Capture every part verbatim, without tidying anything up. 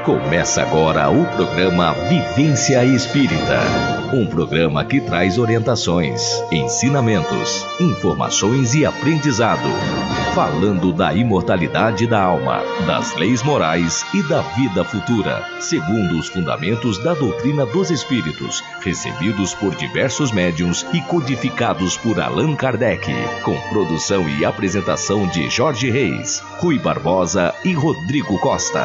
Começa agora o programa Vivência Espírita, um programa que traz orientações, ensinamentos, informações e aprendizado, falando da imortalidade da alma, das leis morais e da vida futura, segundo os fundamentos da doutrina dos espíritos, recebidos por diversos médiuns e codificados por Allan Kardec, com produção e apresentação de Jorge Reis, Rui Barbosa e Rodrigo Costa.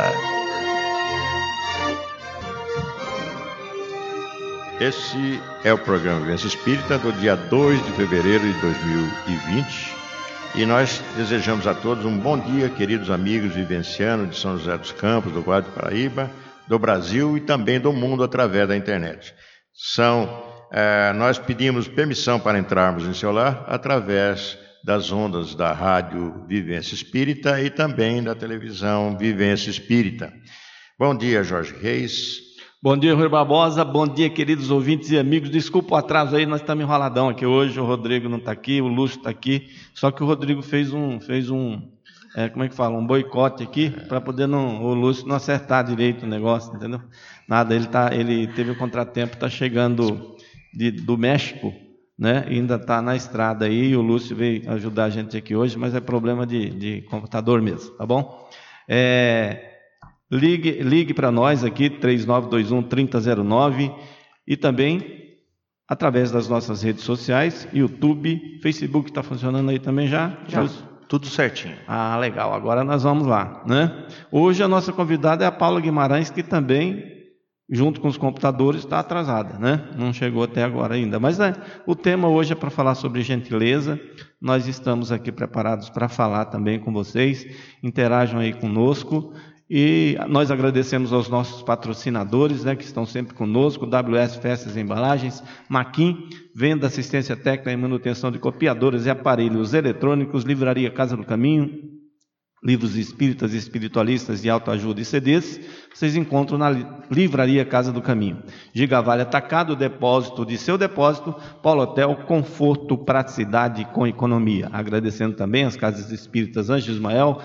Esse é o programa Vivência Espírita do dia dois de fevereiro de dois mil e vinte e nós desejamos a todos um bom dia, queridos amigos vivencianos de São José dos Campos, do Vale do Paraíba, do Brasil e também do mundo através da internet. São, eh, nós pedimos permissão para entrarmos em seu lar através das ondas da rádio Vivência Espírita e também da televisão Vivência Espírita. Bom dia, Jorge Reis. Bom dia, Rui Barbosa, bom dia, queridos ouvintes e amigos. Desculpa o atraso aí, nós estamos enroladão aqui hoje, o Rodrigo não está aqui, o Lúcio está aqui, só que o Rodrigo fez um, fez um é, como é que fala, um boicote aqui, para poder não, o Lúcio não acertar direito o negócio, entendeu? Nada, ele, tá, ele teve um contratempo, está chegando de, do México, né? Ainda está na estrada aí, o Lúcio veio ajudar a gente aqui hoje, mas é problema de, de computador mesmo, tá bom? É... Ligue, ligue para nós aqui, três nove dois um, três zero zero nove, e também através das nossas redes sociais, YouTube, Facebook está funcionando aí também já? Já, já, tudo certinho. Ah, legal, agora nós vamos lá, né? Hoje a nossa convidada é a Paula Guimarães, que também, junto com os computadores, está atrasada, né? Não chegou até agora ainda, mas né, o tema hoje é para falar sobre gentileza. Nós estamos aqui preparados para falar também com vocês, interajam aí conosco. E nós agradecemos aos nossos patrocinadores, né, que estão sempre conosco, W S Festas e Embalagens, Maquin, venda, assistência técnica e manutenção de copiadoras e aparelhos eletrônicos, Livraria Casa do Caminho, livros espíritas, espiritualistas e autoajuda e C Ds, vocês encontram na Livraria Casa do Caminho. Gigavale Atacado, depósito de seu depósito, Polo Hotel, conforto, praticidade com economia. Agradecendo também as Casas Espíritas Anjo Ismael,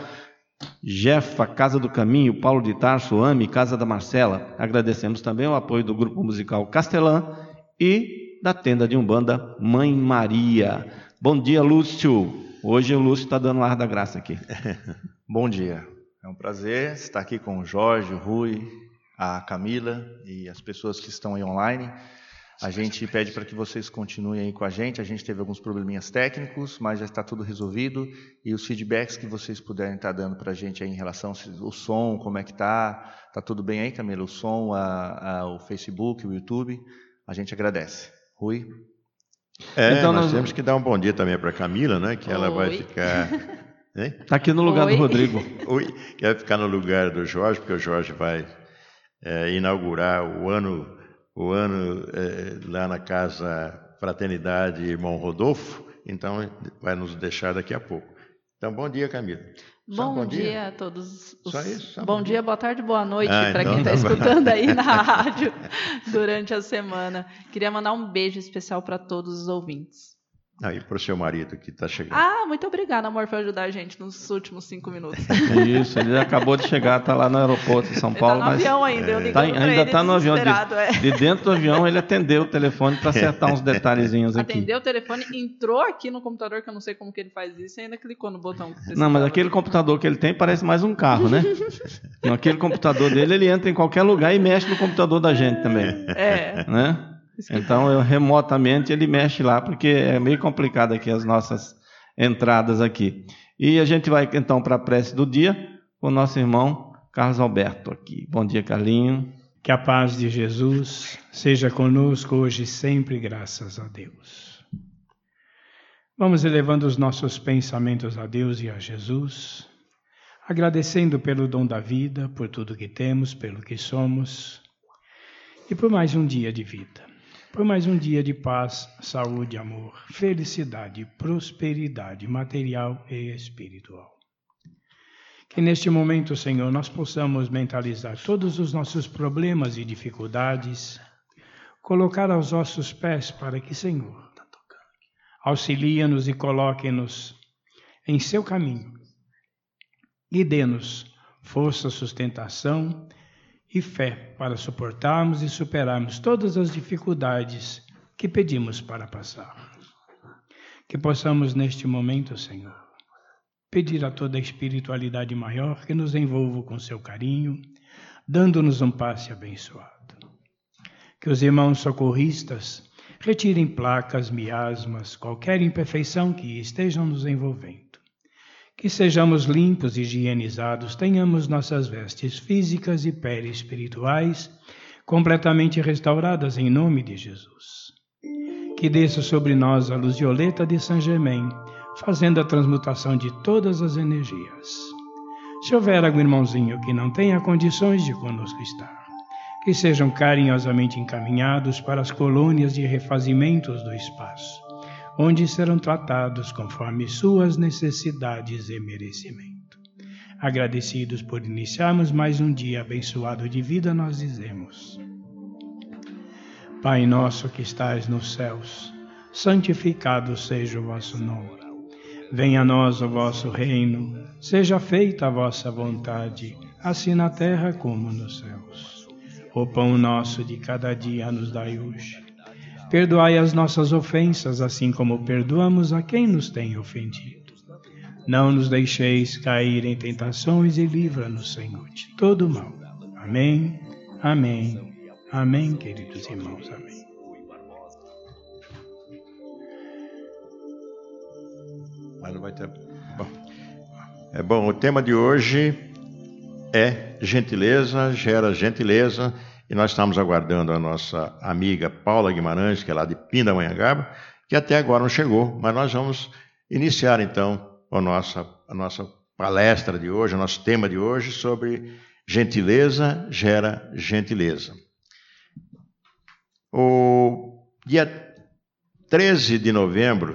Jefa, Casa do Caminho, Paulo de Tarso, AME, Casa da Marcela. Agradecemos também o apoio do Grupo Musical Castelã e da Tenda de Umbanda Mãe Maria. Bom dia, Lúcio. Hoje o Lúcio está dando ar da graça aqui. Bom dia. É um prazer estar aqui com o Jorge, o Rui, a Camila e as pessoas que estão aí online. A gente pede para que vocês continuem aí com a gente. A gente teve alguns probleminhas técnicos, mas já está tudo resolvido. E os feedbacks que vocês puderem estar dando para a gente aí em relação ao som, como é que está. Está tudo bem aí, Camila? O som, a, a, o Facebook, o YouTube. A gente agradece. Rui? É, então, nós, nós temos que dar um bom dia também para a Camila, né? Que ela Oi. vai ficar... Está aqui no lugar Oi. do Rodrigo. Oi, que vai ficar no lugar do Jorge, porque o Jorge vai é, inaugurar o ano... o ano é, lá na Casa Fraternidade Irmão Rodolfo, então vai nos deixar daqui a pouco. Então, bom dia, Camila. Bom, bom dia. dia a todos. Os... Só isso? Só bom, bom dia, dia, boa tarde, boa noite ah, para então quem está escutando aí na rádio durante a semana. Queria mandar um beijo especial para todos os ouvintes. Ah, e para o seu marido que está chegando. Ah, muito obrigada, amor, por ajudar a gente nos últimos cinco minutos. Isso, ele acabou de chegar, está lá no aeroporto de São Paulo. Ele está no mas... avião ainda, eu ligo tá, para Ainda está no avião. De, é. de dentro do avião, ele atendeu o telefone para acertar uns detalhezinhos aqui. Atendeu o telefone, entrou aqui no computador, que eu não sei como que ele faz isso, e ainda clicou no botão. Que não, mas aquele computador que ele tem parece mais um carro, né? Não, aquele computador dele, ele entra em qualquer lugar e mexe no computador da gente também. É. Né? Então, eu, remotamente, ele mexe lá, porque é meio complicado aqui as nossas entradas aqui. E a gente vai, então, para a prece do dia, com o nosso irmão Carlos Alberto aqui. Bom dia, Carlinho. Que a paz de Jesus seja conosco hoje e sempre, graças a Deus. Vamos elevando os nossos pensamentos a Deus e a Jesus, agradecendo pelo dom da vida, por tudo que temos, pelo que somos, e por mais um dia de vida. Por mais um dia de paz, saúde, amor, felicidade, prosperidade material e espiritual. Que neste momento, Senhor, nós possamos mentalizar todos os nossos problemas e dificuldades, colocar aos nossos pés para que, Senhor, auxilie-nos e coloque-nos em seu caminho e dê-nos força, sustentação e fé para suportarmos e superarmos todas as dificuldades que pedimos para passar. Que possamos neste momento, Senhor, pedir a toda a espiritualidade maior que nos envolva com seu carinho, dando-nos um passe abençoado. Que os irmãos socorristas retirem placas, miasmas, qualquer imperfeição que estejam nos envolvendo. Que sejamos limpos e higienizados, tenhamos nossas vestes físicas e perispirituais completamente restauradas em nome de Jesus. Que desça sobre nós a luz violeta de Saint Germain, fazendo a transmutação de todas as energias. Se houver algum irmãozinho que não tenha condições de conosco estar, que sejam carinhosamente encaminhados para as colônias de refazimentos do espaço, onde serão tratados conforme suas necessidades e merecimento. Agradecidos por iniciarmos mais um dia abençoado de vida, nós dizemos: Pai nosso que estais nos céus, santificado seja o vosso nome. Venha a nós o vosso reino, seja feita a vossa vontade, assim na terra como nos céus. O pão nosso de cada dia nos dai hoje. Perdoai as nossas ofensas, assim como perdoamos a quem nos tem ofendido. Não nos deixeis cair em tentações e livra-nos, Senhor, de todo mal. Amém, amém, amém, queridos irmãos, amém. Mas não vai ter... Bom, é bom, o tema de hoje é gentileza, gera gentileza, e nós estamos aguardando a nossa amiga Paula Guimarães, que é lá de Pindamonhangaba, que até agora não chegou, mas nós vamos iniciar então a nossa, a nossa palestra de hoje, o nosso tema de hoje sobre gentileza gera gentileza. O dia treze de novembro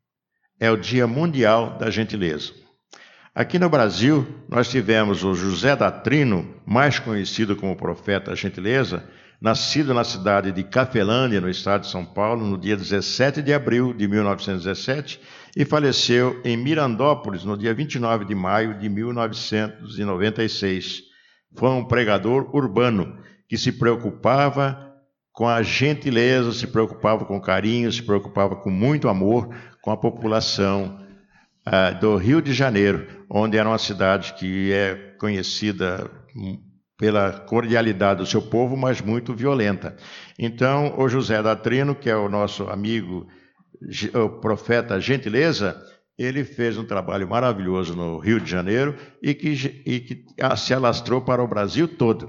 é o Dia Mundial da Gentileza. Aqui no Brasil, nós tivemos o José da Trino, mais conhecido como Profeta da Gentileza, nascido na cidade de Cafelândia, no estado de São Paulo, no dia dezessete de abril de mil novecentos e dezessete, e faleceu em Mirandópolis, no dia vinte e nove de maio de mil novecentos e noventa e seis. Foi um pregador urbano que se preocupava com a gentileza, se preocupava com carinho, se preocupava com muito amor com a população Uh, do Rio de Janeiro, onde era uma cidade que é conhecida pela cordialidade do seu povo, mas muito violenta. Então, o José da Trino, que é o nosso amigo, o Profeta Gentileza, ele fez um trabalho maravilhoso no Rio de Janeiro e que, e que se alastrou para o Brasil todo.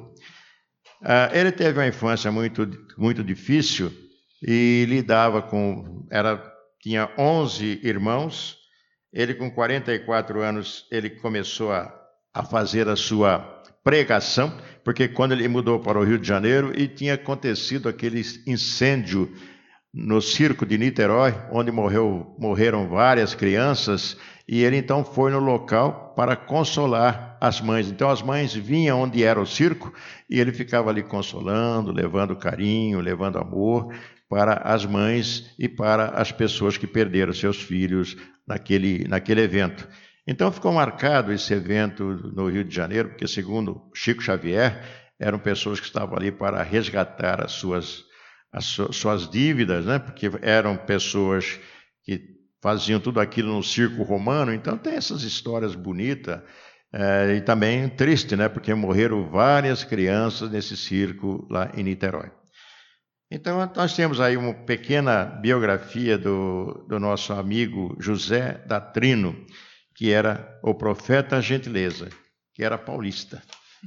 Uh, ele teve uma infância muito, muito difícil e lidava com... Era, tinha onze irmãos. Ele, com quarenta e quatro anos, ele começou a, a fazer a sua pregação, porque quando ele mudou para o Rio de Janeiro, e tinha acontecido aquele incêndio no circo de Niterói, onde morreu, morreram várias crianças, e ele então foi no local para consolar as mães. Então as mães vinham onde era o circo, e ele ficava ali consolando, levando carinho, levando amor para as mães e para as pessoas que perderam seus filhos naquele, naquele evento. Então ficou marcado esse evento no Rio de Janeiro, porque, segundo Chico Xavier, eram pessoas que estavam ali para resgatar as suas, as suas dívidas, né? Porque eram pessoas que faziam tudo aquilo no circo romano. Então tem essas histórias bonitas é, e também triste, né? Porque morreram várias crianças nesse circo lá em Niterói. Então, nós temos aí uma pequena biografia do, do nosso amigo José da Trino, que era o Profeta Gentileza, que era paulista.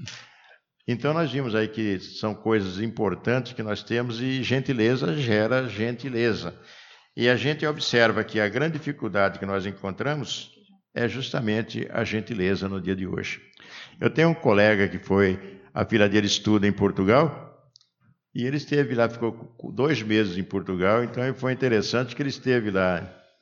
Então, nós vimos aí que são coisas importantes que nós temos, e gentileza gera gentileza. E a gente observa que a grande dificuldade que nós encontramos é justamente a gentileza no dia de hoje. Eu tenho um colega que foi, a filha dele estuda em Portugal, e ele esteve lá, ficou dois meses em Portugal, então foi interessante que ele esteve lá,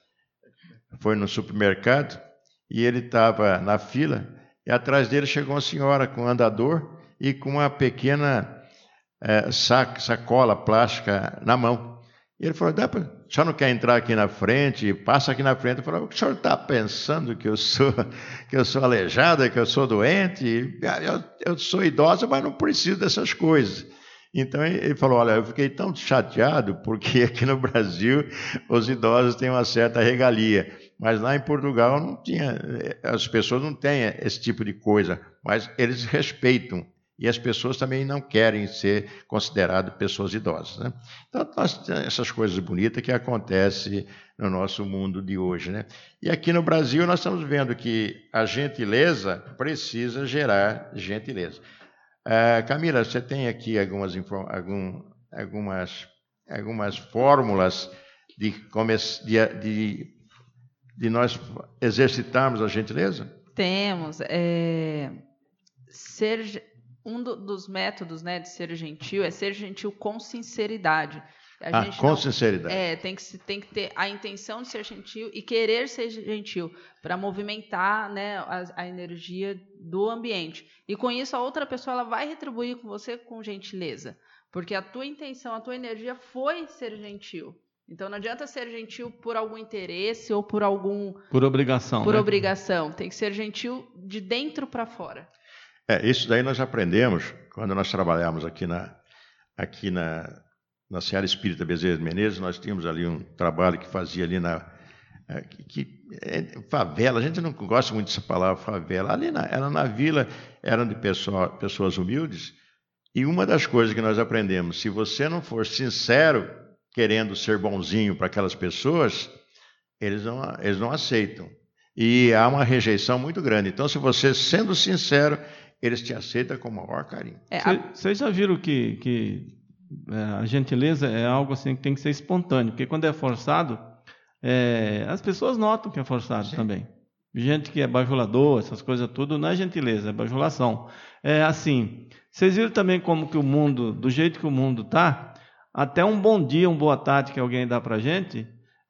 foi no supermercado, e ele estava na fila, e atrás dele chegou uma senhora com um andador e com uma pequena é, sac, sacola plástica na mão. E ele falou: Dá pra, o senhor não quer entrar aqui na frente? Passa aqui na frente. Eu falo, o senhor está pensando que eu sou que eu sou aleijada, que eu sou doente? Eu, eu sou idosa, mas não preciso dessas coisas. Então ele falou, olha, eu fiquei tão chateado porque aqui no Brasil os idosos têm uma certa regalia, mas lá em Portugal não tinha, as pessoas não têm esse tipo de coisa, mas eles respeitam. E as pessoas também não querem ser consideradas pessoas idosas, né? Então, nós temos essas coisas bonitas que acontecem no nosso mundo de hoje, né? E aqui no Brasil nós estamos vendo que a gentileza precisa gerar gentileza. Uh, Camila, você tem aqui algumas, algum, algumas, algumas fórmulas de, de, de, de nós exercitarmos a gentileza? Temos. É, ser... Um do, dos métodos, né, de ser gentil é ser gentil com sinceridade. A ah, gente com não, sinceridade. É, tem que, tem que ter a intenção de ser gentil e querer ser gentil para movimentar, né, a, a energia do ambiente. E com isso a outra pessoa ela vai retribuir com você com gentileza, porque a tua intenção, a tua energia foi ser gentil. Então não adianta ser gentil por algum interesse ou por algum... Por obrigação. Por né? obrigação. Tem que ser gentil de dentro para fora. É, isso daí nós aprendemos quando nós trabalhamos aqui na, aqui na, na Seara Espírita Bezerra de Menezes. Nós tínhamos ali um trabalho que fazia ali na que, que, é, favela. A gente não gosta muito dessa palavra favela. Ali na, era na vila, eram de pessoa, pessoas humildes. E uma das coisas que nós aprendemos, se você não for sincero, querendo ser bonzinho para aquelas pessoas, eles não, eles não aceitam. E há uma rejeição muito grande. Então, se você, sendo sincero, eles te aceitam com o maior carinho. Vocês é, a... já viram que, que é, a gentileza é algo assim que tem que ser espontâneo, porque quando é forçado, é, as pessoas notam que é forçado Sim. também. Gente que é bajulador, essas coisas tudo, não é gentileza, é bajulação. É assim, vocês viram também como que o mundo, do jeito que o mundo está, até um bom dia, uma boa tarde que alguém dá pra gente,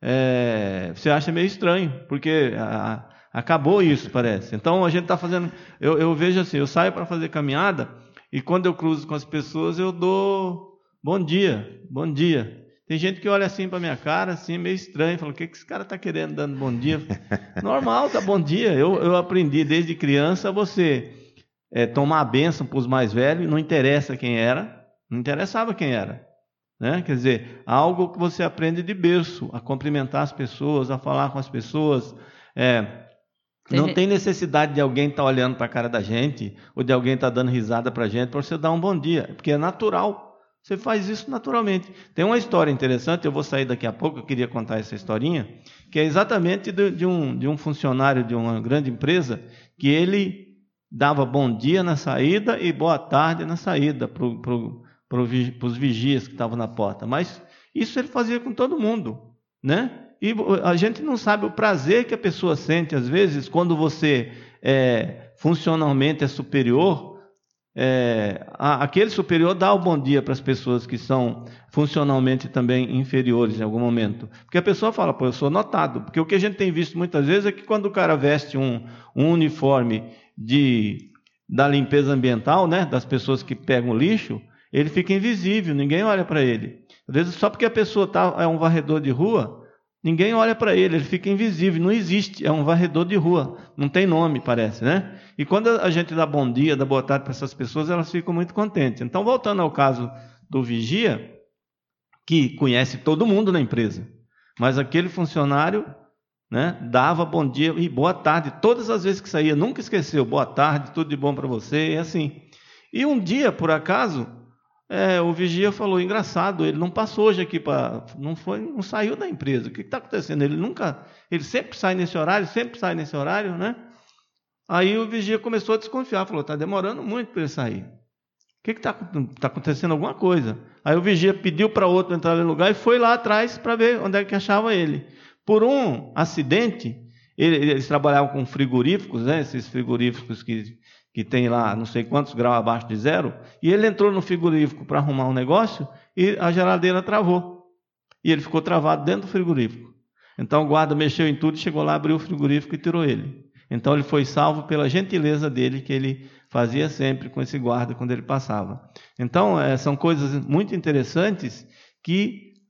é, você acha meio estranho, porque... A, acabou isso, parece. Então, a gente está fazendo... Eu, eu vejo assim, eu saio para fazer caminhada e quando eu cruzo com as pessoas, eu dou bom dia, bom dia. Tem gente que olha assim para minha cara, assim, meio estranho, fala, o que, que esse cara está querendo dando bom dia? Normal, tá bom dia. Eu, eu aprendi desde criança você é, tomar a bênção para os mais velhos, não interessa quem era, não interessava quem era. Né? Quer dizer, algo que você aprende de berço, a cumprimentar as pessoas, a falar com as pessoas, é... Não tem necessidade de alguém estar tá olhando para a cara da gente ou de alguém estar tá dando risada para a gente para você dar um bom dia, porque é natural. Você faz isso naturalmente. Tem uma história interessante, eu vou sair daqui a pouco, eu queria contar essa historinha, que é exatamente de, de, um, de um funcionário de uma grande empresa que ele dava bom dia na saída e boa tarde na saída para pro, pro, os vigias que estavam na porta. Mas isso ele fazia com todo mundo, né? E a gente não sabe o prazer que a pessoa sente, às vezes, quando você é, funcionalmente é superior, é, a, aquele superior dá o bom dia para as pessoas que são funcionalmente também inferiores em algum momento. Porque a pessoa fala, pô, eu sou notado. Porque o que a gente tem visto muitas vezes é que quando o cara veste um, um uniforme de, da limpeza ambiental, né, das pessoas que pegam lixo, ele fica invisível, ninguém olha para ele. Às vezes, só porque a pessoa tá, é um varredor de rua... Ninguém olha para ele, ele fica invisível, não existe, é um varredor de rua, não tem nome, parece, né? E quando a gente dá bom dia, dá boa tarde para essas pessoas, elas ficam muito contentes. Então, voltando ao caso do vigia, que conhece todo mundo na empresa, mas aquele funcionário, né, dava bom dia e boa tarde, todas as vezes que saía, nunca esqueceu, boa tarde, tudo de bom para você, e assim. E um dia, por acaso... É, o vigia falou, engraçado, ele não passou hoje aqui para, não foi, não saiu da empresa. O que está acontecendo? Ele nunca, ele sempre sai nesse horário, sempre sai nesse horário, né? Aí o vigia começou a desconfiar, falou, está demorando muito para ele sair. O que está tá acontecendo? Alguma coisa. Aí o vigia pediu para outro entrar no lugar e foi lá atrás para ver onde é que achava ele. Por um acidente, ele, eles trabalhavam com frigoríficos, né? Esses frigoríficos que que tem lá não sei quantos graus abaixo de zero, e ele entrou no frigorífico para arrumar um negócio e a geladeira travou. E ele ficou travado dentro do frigorífico. Então o guarda mexeu em tudo, chegou lá, abriu o frigorífico e tirou ele. Então ele foi salvo pela gentileza dele, que ele fazia sempre com esse guarda quando ele passava. Então é, são coisas muito interessantes que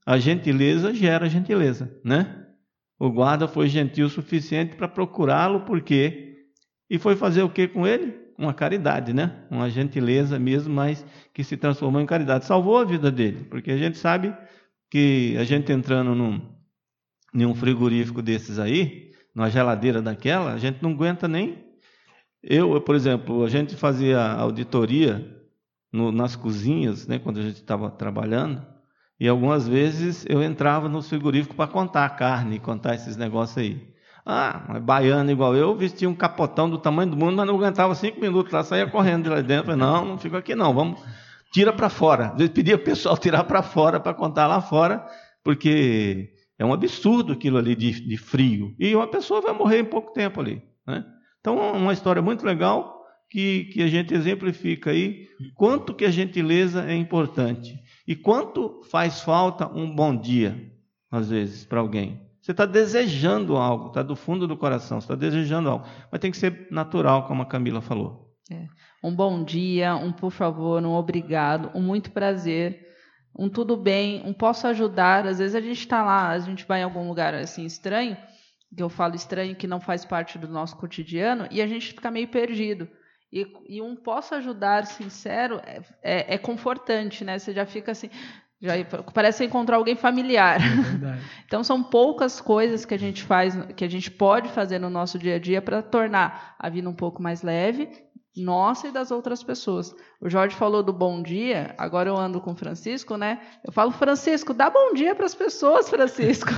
a gentileza gera gentileza, né? O guarda foi gentil o suficiente para procurá-lo, por quê? E foi fazer o que com ele? Uma caridade, né? Uma gentileza mesmo, mas que se transformou em caridade. Salvou a vida dele, porque a gente sabe que a gente entrando num, num frigorífico desses aí, numa geladeira daquela, a gente não aguenta nem... Eu, por exemplo, a gente fazia auditoria no, nas cozinhas, né, quando a gente estava trabalhando, e algumas vezes eu entrava no frigorífico para contar a carne, contar esses negócios aí. Ah, mas baiano igual eu, vestia um capotão do tamanho do mundo, mas não aguentava cinco minutos lá, saía correndo de lá dentro. Falei, não, não fico aqui não, vamos, tira para fora. Eu pedia o pessoal tirar para fora, para contar lá fora, porque é um absurdo aquilo ali de, de frio. E uma pessoa vai morrer em pouco tempo ali, né? Então, uma história muito legal que, que a gente exemplifica aí quanto que a gentileza é importante e quanto faz falta um bom dia, às vezes, para alguém. Você está desejando algo, está do fundo do coração, você está desejando algo, mas tem que ser natural, como a Camila falou. É. Um bom dia, um por favor, um obrigado, um muito prazer, um tudo bem, um posso ajudar. Às vezes a gente está lá, a gente vai em algum lugar assim estranho, que eu falo estranho, que não faz parte do nosso cotidiano, e a gente fica meio perdido. E, e um posso ajudar sincero é, é, é confortante, né? Você já fica assim, já parece encontrar alguém familiar. É então são poucas coisas que a gente faz, que a gente pode fazer no nosso dia a dia para tornar a vida um pouco mais leve, nossa e das outras pessoas. O Jorge falou do bom dia, agora eu ando com o Francisco, né? Eu falo, Francisco, dá bom dia para as pessoas, Francisco.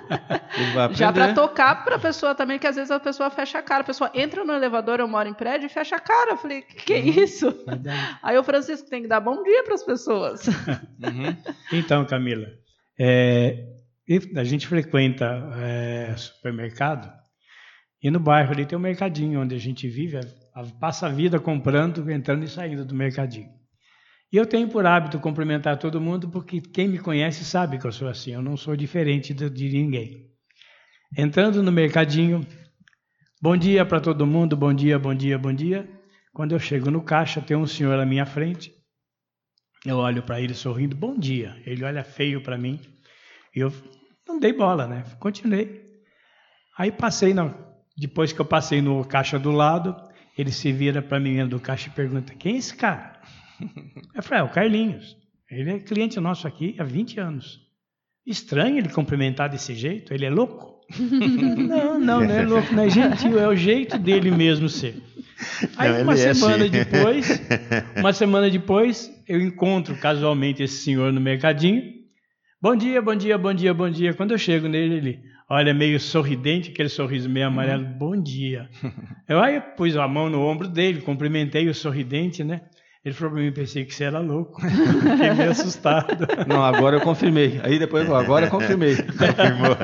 Já para tocar para a pessoa também, que às vezes a pessoa fecha a cara, a pessoa entra no elevador, eu moro em prédio, e fecha a cara. Eu falei, que que é isso? Uhum. Aí o Francisco tem que dar bom dia para as pessoas. Uhum. Então, Camila, é, a gente frequenta é, supermercado, e no bairro ali tem um mercadinho onde a gente vive, passa a vida comprando, entrando e saindo do mercadinho. E eu tenho por hábito cumprimentar todo mundo, porque quem me conhece sabe que eu sou assim, eu não sou diferente de, de ninguém. Entrando no mercadinho, bom dia para todo mundo, bom dia, bom dia, bom dia. Quando eu chego no caixa, tem um senhor à minha frente, eu olho para ele sorrindo, bom dia. Ele olha feio para mim, e eu não dei bola, né? Continuei. Aí passei, na, depois que eu passei no caixa do lado, ele se vira para mim do caixa e pergunta, quem é esse cara? Eu falei, é o Carlinhos. Ele é cliente nosso aqui há vinte anos. Estranho ele cumprimentar desse jeito, ele é louco? Não, não, não é louco, não é gentil, é o jeito dele mesmo ser. Aí não, uma semana é assim. depois, uma semana depois, eu encontro casualmente esse senhor no mercadinho. Bom dia, bom dia, bom dia, bom dia. Quando eu chego nele, ele olha meio sorridente, aquele sorriso meio amarelo, bom dia. Eu aí pus a mão no ombro dele, cumprimentei o sorridente, né? Ele falou para mim, pensei que você era louco. Fiquei meio assustado. Não, agora eu confirmei. Aí depois, agora eu confirmei. Confirmou.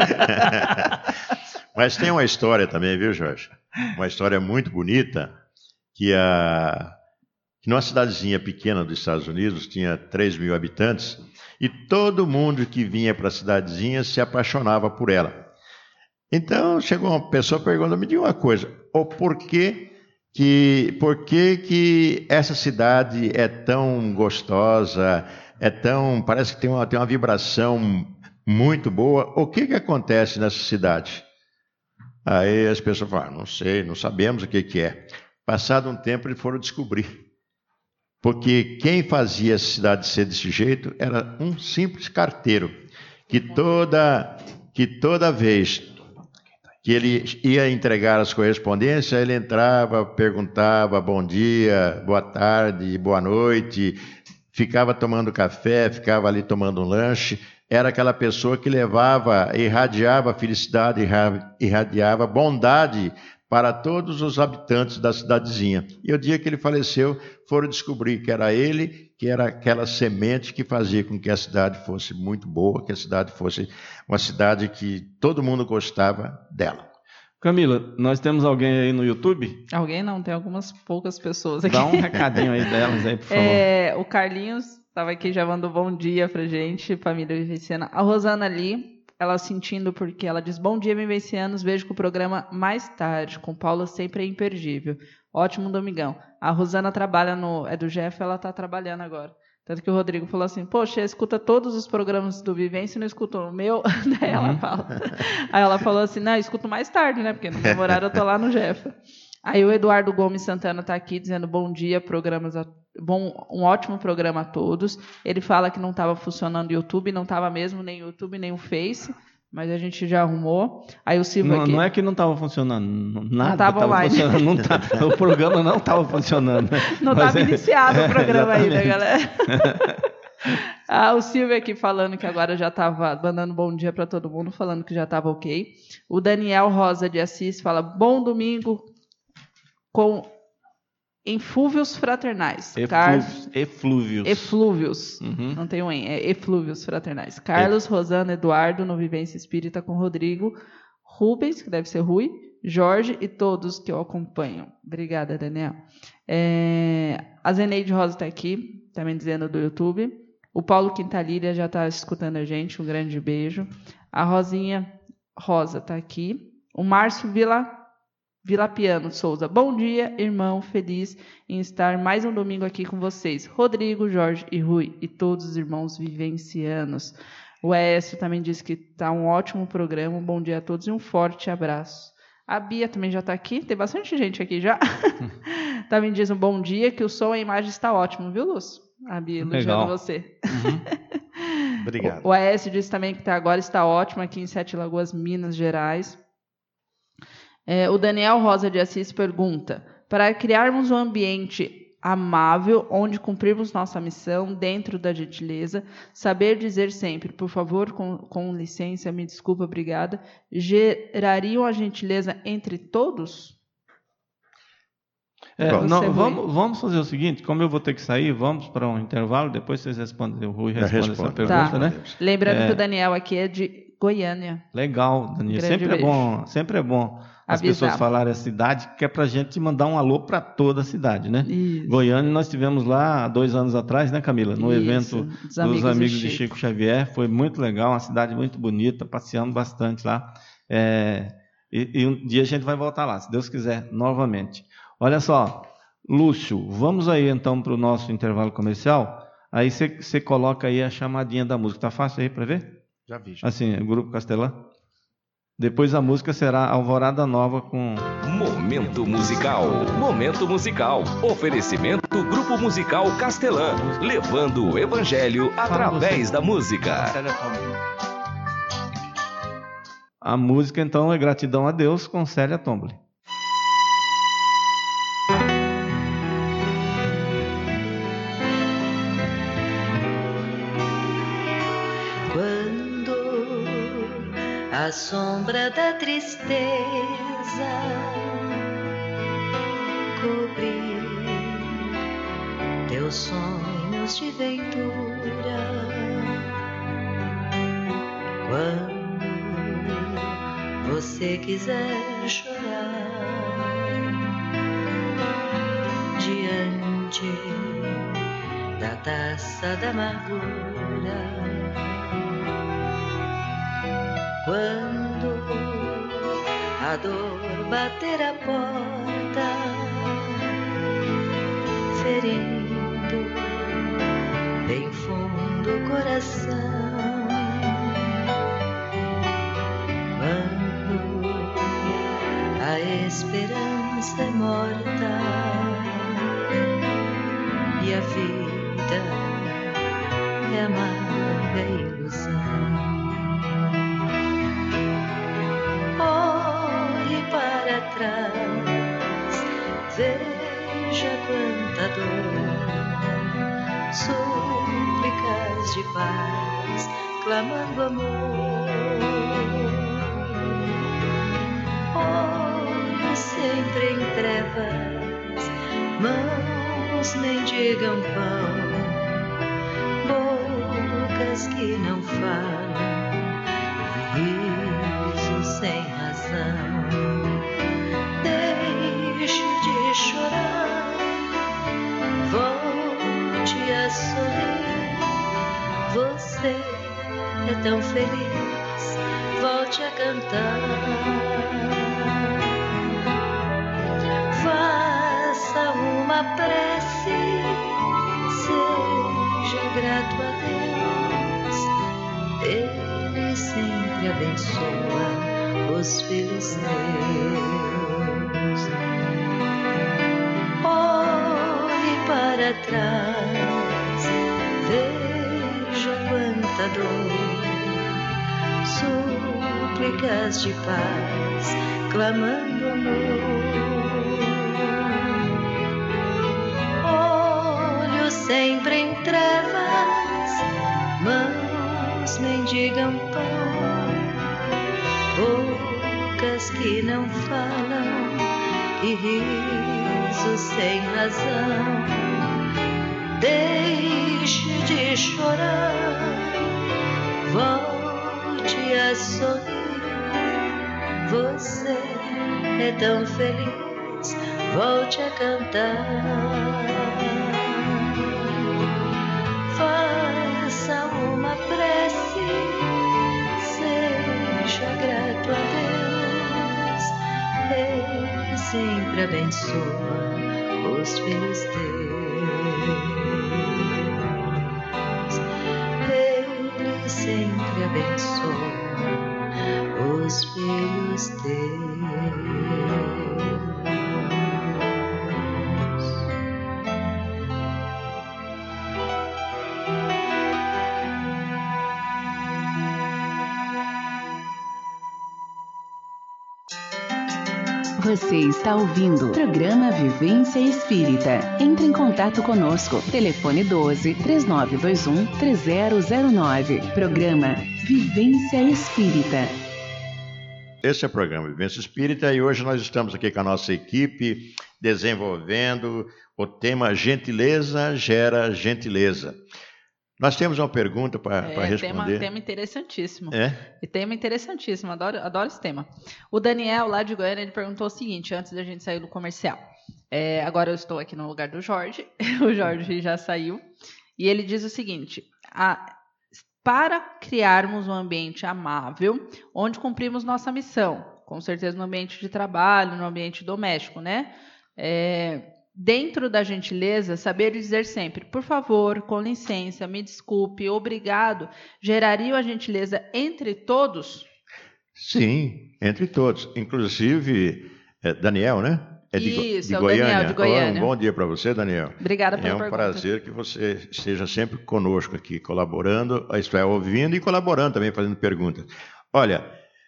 Mas tem uma história também, viu, Jorge? Uma história muito bonita, que, a, que numa cidadezinha pequena dos Estados Unidos, tinha três mil habitantes, e todo mundo que vinha para a cidadezinha se apaixonava por ela. Então, chegou uma pessoa perguntando, me diga uma coisa, o porquê que, por que que essa cidade é tão gostosa, é tão, parece que tem uma, tem uma vibração muito boa, o que que acontece nessa cidade? Aí as pessoas falam, ah, não sei, não sabemos o que que é. Passado um tempo, eles foram descobrir. Porque quem fazia a cidade ser desse jeito era um simples carteiro, que toda, que toda vez que ele ia entregar as correspondências, ele entrava, perguntava bom dia, boa tarde, boa noite, ficava tomando café, ficava ali tomando um lanche. Era aquela pessoa que levava, irradiava felicidade, irradiava bondade para todos os habitantes da cidadezinha. E o dia que ele faleceu, foram descobrir que era ele, que era aquela semente que fazia com que a cidade fosse muito boa, que a cidade fosse uma cidade que todo mundo gostava dela. Camila, nós temos alguém aí no YouTube? Alguém não, tem algumas poucas pessoas aqui. Dá um recadinho aí delas aí, por favor. É, o Carlinhos estava aqui, já mandou bom dia pra gente, família vivenciana. A Rosana ali, ela sentindo porque ela diz, bom dia, vivencianos, vejo que o programa mais tarde, com Paula sempre é imperdível. Ótimo domingão. A Rosana trabalha no, é do Jeff, ela está trabalhando agora. Tanto que o Rodrigo falou assim, poxa, escuta todos os programas do Vivência e não escuta o meu? Daí ela fala. Aí ela falou assim, não, eu escuto mais tarde, né? Porque no meu horário eu tô lá no Jefa. Aí o Eduardo Gomes Santana está aqui dizendo bom dia, programas a, bom, um ótimo programa a todos. Ele fala que não estava funcionando o YouTube, não estava mesmo nem o YouTube nem o Face, mas a gente já arrumou. Aí o Silvio não, aqui... não é que não estava funcionando, nada não estava online. Funcionando, não tá, o programa não estava funcionando. Não estava é, iniciado o programa é, ainda, galera. Ah, o Silvio aqui falando que agora já estava mandando bom dia para todo mundo, falando que já estava ok. O Daniel Rosa de Assis fala bom domingo com eflúvios fraternais. Eflúvios. Eflúvios. Eflúvios. Uhum. Não tem um em, é eflúvios fraternais. Carlos, e... Rosana, Eduardo, no Vivência Espírita com Rodrigo, Rubens, que deve ser Rui, Jorge e todos que o acompanham. Obrigada, Daniel. É... A Zeneide Rosa está aqui, também dizendo do YouTube. O Paulo Quintalilha já está escutando a gente, um grande beijo. A Rosinha Rosa está aqui. O Márcio Vila... Vilapiano Souza, bom dia, irmão, feliz em estar mais um domingo aqui com vocês. Rodrigo, Jorge e Rui e todos os irmãos vivencianos. O Écio também disse que está um ótimo programa, um bom dia a todos e um forte abraço. A Bia também já está aqui, tem bastante gente aqui já. Também diz um bom dia, que o som e a imagem está ótimo, viu, Lúcio? A Bia, elogiando você. Uhum. Obrigado. O, o Aécio disse também que tá, agora está ótimo aqui em Sete Lagoas, Minas Gerais. É, o Daniel Rosa de Assis pergunta, para criarmos um ambiente amável, onde cumprirmos nossa missão dentro da gentileza, saber dizer sempre, por favor, com, com licença, me desculpa, obrigada, gerariam a gentileza entre todos? É, não, vamos, vamos fazer o seguinte, como eu vou ter que sair, vamos para um intervalo, depois vocês respondem, o Rui responde essa pergunta, tá. né? Lembrando é, que o Daniel aqui é de Goiânia. Legal, Daniel, sempre beijo. é bom, sempre é bom as Avisar. pessoas falarem a cidade, que é para a gente mandar um alô para toda a cidade, né? Isso. Goiânia, nós tivemos lá há dois anos atrás, né, Camila? No Isso. evento dos dos amigos, amigos de de Chico. Chico Xavier, foi muito legal, uma cidade muito bonita, passeamos bastante lá. É, e, e um dia a gente vai voltar lá, se Deus quiser, novamente. Olha só, Lúcio, vamos aí então para o nosso intervalo comercial. Aí você coloca aí a chamadinha da música. Tá fácil aí para ver? Já vi. Já. Assim, o Grupo Castelã. Depois a música será Alvorada Nova com... Momento musical. Momento musical. Oferecimento Grupo Musical Castelã. Levando o Evangelho através da música. A música então é Gratidão a Deus com Célia Tomboli. A sombra da tristeza cobrir teus sonhos de ventura. Quando você quiser chorar diante da taça da amargura, quando a dor bater a porta, ferindo bem fundo o coração, quando a esperança é morta e a vida é amarga ilusão. Veja quanta dor, súplicas de paz, clamando amor. Olhos sempre em trevas, mãos mendigam pão, bocas que não falam, risos sem razão. Deixe de chorar, volte a sorrir. Você é tão feliz, volte a cantar. Faça uma prece, seja abençoa os filhos teus. Olhe para trás, veja quanta dor, súplicas de paz, clamando amor. Olhos sempre em trevas, mãos mendigam pão, bocas que não falam e risos sem razão. Deixe de chorar, volte a sorrir. Você é tão feliz, volte a cantar. Faça uma prece, seja grato a Deus. Ele sempre abençoa os filhos teus. Ele sempre abençoa os filhos teus. Você está ouvindo o programa Vivência Espírita. Entre em contato conosco. Telefone doze, três nove dois um, três zero zero nove. Programa Vivência Espírita. Esse é o programa Vivência Espírita e hoje nós estamos aqui com a nossa equipe desenvolvendo o tema Gentileza gera gentileza. Nós temos uma pergunta para é, responder. Tema, tema interessantíssimo. É? E tema interessantíssimo, adoro, adoro esse tema. O Daniel, lá de Goiânia, ele perguntou o seguinte, antes da gente sair do comercial. É, agora eu estou aqui no lugar do Jorge, o Jorge já saiu, e ele diz o seguinte, a, para criarmos um ambiente amável, onde cumprimos nossa missão, com certeza no ambiente de trabalho, no ambiente doméstico, né? É... Dentro da gentileza, saber dizer sempre, por favor, com licença, me desculpe, obrigado, geraria a gentileza entre todos? Sim, entre todos. Inclusive, é Daniel, né? É de, Isso, de é o Goiânia. Daniel de Goiânia. Oh, um bom dia para você, Daniel. Obrigada pela pergunta. É um prazer que você esteja sempre conosco aqui, colaborando, isto é, ouvindo e colaborando também, fazendo perguntas. Olha,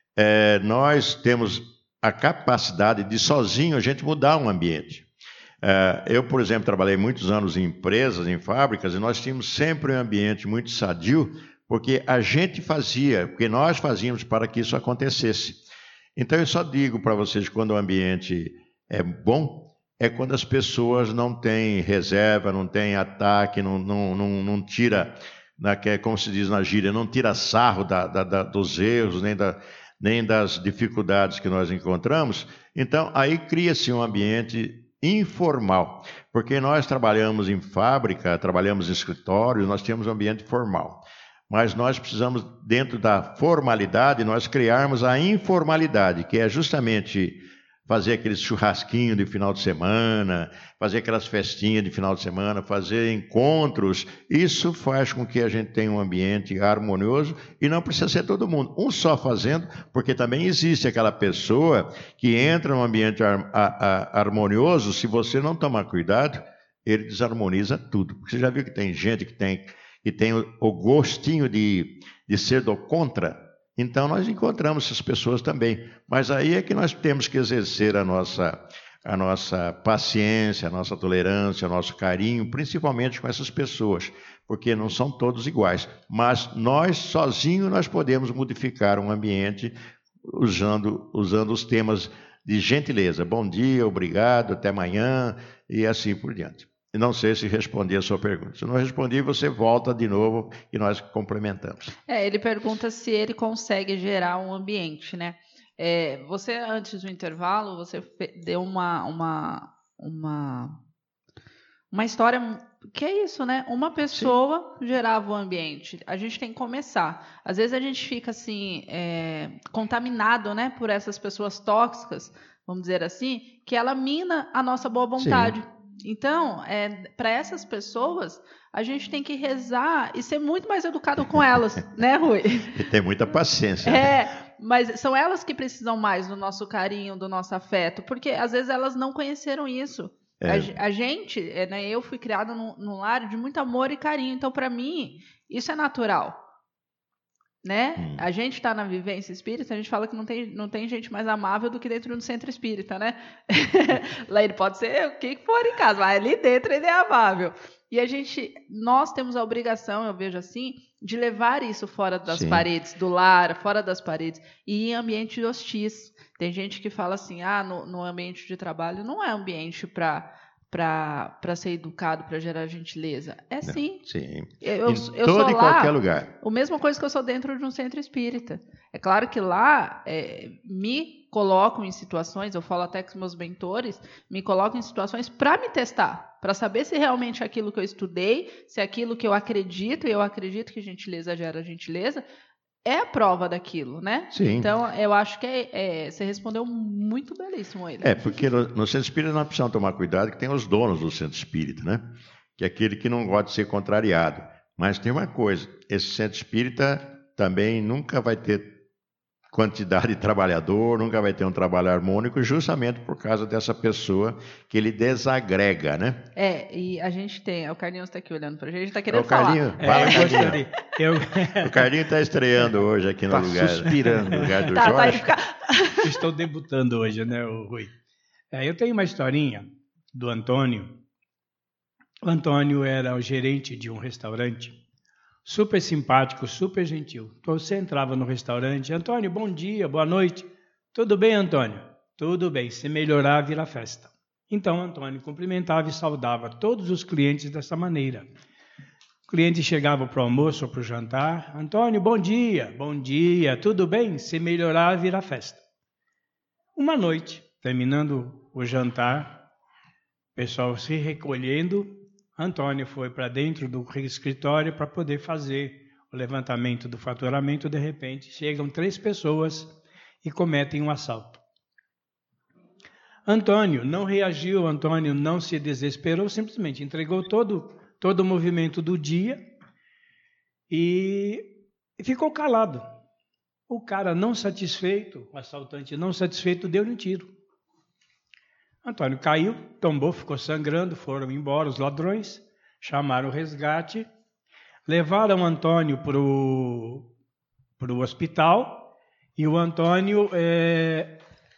é, nós temos a capacidade de sozinho a gente mudar um ambiente. Eu, por exemplo, trabalhei muitos anos em empresas, em fábricas, e nós tínhamos sempre um ambiente muito sadio, porque a gente fazia, porque nós fazíamos para que isso acontecesse. Então, eu só digo para vocês, quando o ambiente é bom, é quando as pessoas não têm reserva, não têm ataque, não, não, não, não tira, como se diz na gíria, não tira sarro da, da, da, dos erros, nem, da, nem das dificuldades que nós encontramos. Então, aí cria-se um ambiente informal, porque nós trabalhamos em fábrica, trabalhamos em escritório, nós temos um ambiente formal, mas nós precisamos, dentro da formalidade, nós criarmos a informalidade, que é justamente fazer aqueles churrasquinhos de final de semana, fazer aquelas festinhas de final de semana, fazer encontros. Isso faz com que a gente tenha um ambiente harmonioso e não precisa ser todo mundo, um só fazendo, porque também existe aquela pessoa que entra num ambiente har- a- a- harmonioso, se você não tomar cuidado, ele desarmoniza tudo. Você já viu que tem gente que tem, que tem o, o gostinho de, de ser do contra? Então, nós encontramos essas pessoas também. Mas aí é que nós temos que exercer a nossa, a nossa paciência, a nossa tolerância, o nosso carinho, principalmente com essas pessoas, porque não são todos iguais. Mas nós, sozinhos, nós podemos modificar um ambiente usando, usando os temas de gentileza. Bom dia, obrigado, até amanhã, e assim por diante. E não sei se respondi a sua pergunta. Se não respondi, você volta de novo e nós complementamos. É, ele pergunta se ele consegue gerar um ambiente, né? É, você, antes do intervalo, você deu uma, uma, uma, uma história... Que é isso, né? Uma pessoa Sim. gerava o ambiente. A gente tem que começar. Às vezes a gente fica assim, é, contaminado, né, por essas pessoas tóxicas, vamos dizer assim, que ela mina a nossa boa vontade. Sim. Então, é, para essas pessoas, a gente tem que rezar e ser muito mais educado com elas, né, Rui? E ter muita paciência. É, né? mas são elas que precisam mais do nosso carinho, do nosso afeto, porque às vezes elas não conheceram isso. É. A, a gente, né, eu fui criada num, num lar de muito amor e carinho, então para mim isso é natural. Né? Hum. A gente está na vivência espírita, a gente fala que não tem, não tem gente mais amável do que dentro do centro espírita, né? Lá ele pode ser o que for em casa, mas ali dentro ele é amável. E a gente, nós temos a obrigação, eu vejo assim, de levar isso fora das Sim. paredes do lar, fora das paredes, e em ambientes hostis. Tem gente que fala assim, ah, no, no ambiente de trabalho não é ambiente para para ser educado, para gerar gentileza. É sim. Não, sim. Eu, em eu todo sou e lá, qualquer lugar. A mesma coisa que eu sou dentro de um centro espírita. É claro que lá é, me colocam em situações, eu falo até com os meus mentores, me colocam em situações para me testar, para saber se realmente aquilo que eu estudei, se aquilo que eu acredito, e eu acredito que gentileza gera gentileza, é a prova daquilo, né? Sim. Então, eu acho que é, é, você respondeu muito belíssimo ele. É, porque no, no centro espírita nós precisamos tomar cuidado que tem os donos do centro espírita, né? Que é aquele que não gosta de ser contrariado. Mas tem uma coisa, esse centro espírita também nunca vai ter quantidade de trabalhador, nunca vai ter um trabalho harmônico, justamente por causa dessa pessoa que ele desagrega, né? É, e a gente tem, o Carlinhos está aqui olhando para a gente, está querendo o Carlinho, falar. Fala, é, Carlinho. Eu... O Carlinho está estreando hoje aqui no tá lugar, suspirando. no lugar do tá, Jorge. Tá, Estou debutando hoje, né, o Rui? É, eu tenho uma historinha do Antônio. O Antônio era o gerente de um restaurante, super simpático, super gentil. Então você entrava no restaurante, Antônio, bom dia, boa noite. Tudo bem, Antônio? Tudo bem, se melhorar, vira festa. Então, Antônio cumprimentava e saudava todos os clientes dessa maneira. O cliente chegava para o almoço ou para o jantar, Antônio, bom dia, bom dia, tudo bem? Se melhorar, vira festa. Uma noite, terminando o jantar, o pessoal se recolhendo, Antônio foi para dentro do escritório para poder fazer o levantamento do faturamento. De repente, chegam três pessoas e cometem um assalto. Antônio não reagiu, Antônio não se desesperou, simplesmente entregou todo, todo o movimento do dia e, e ficou calado. O cara não satisfeito, o assaltante não satisfeito, deu-lhe um tiro. Antônio caiu, tombou, ficou sangrando, foram embora os ladrões, chamaram o resgate, levaram Antônio para o hospital e o Antônio, é,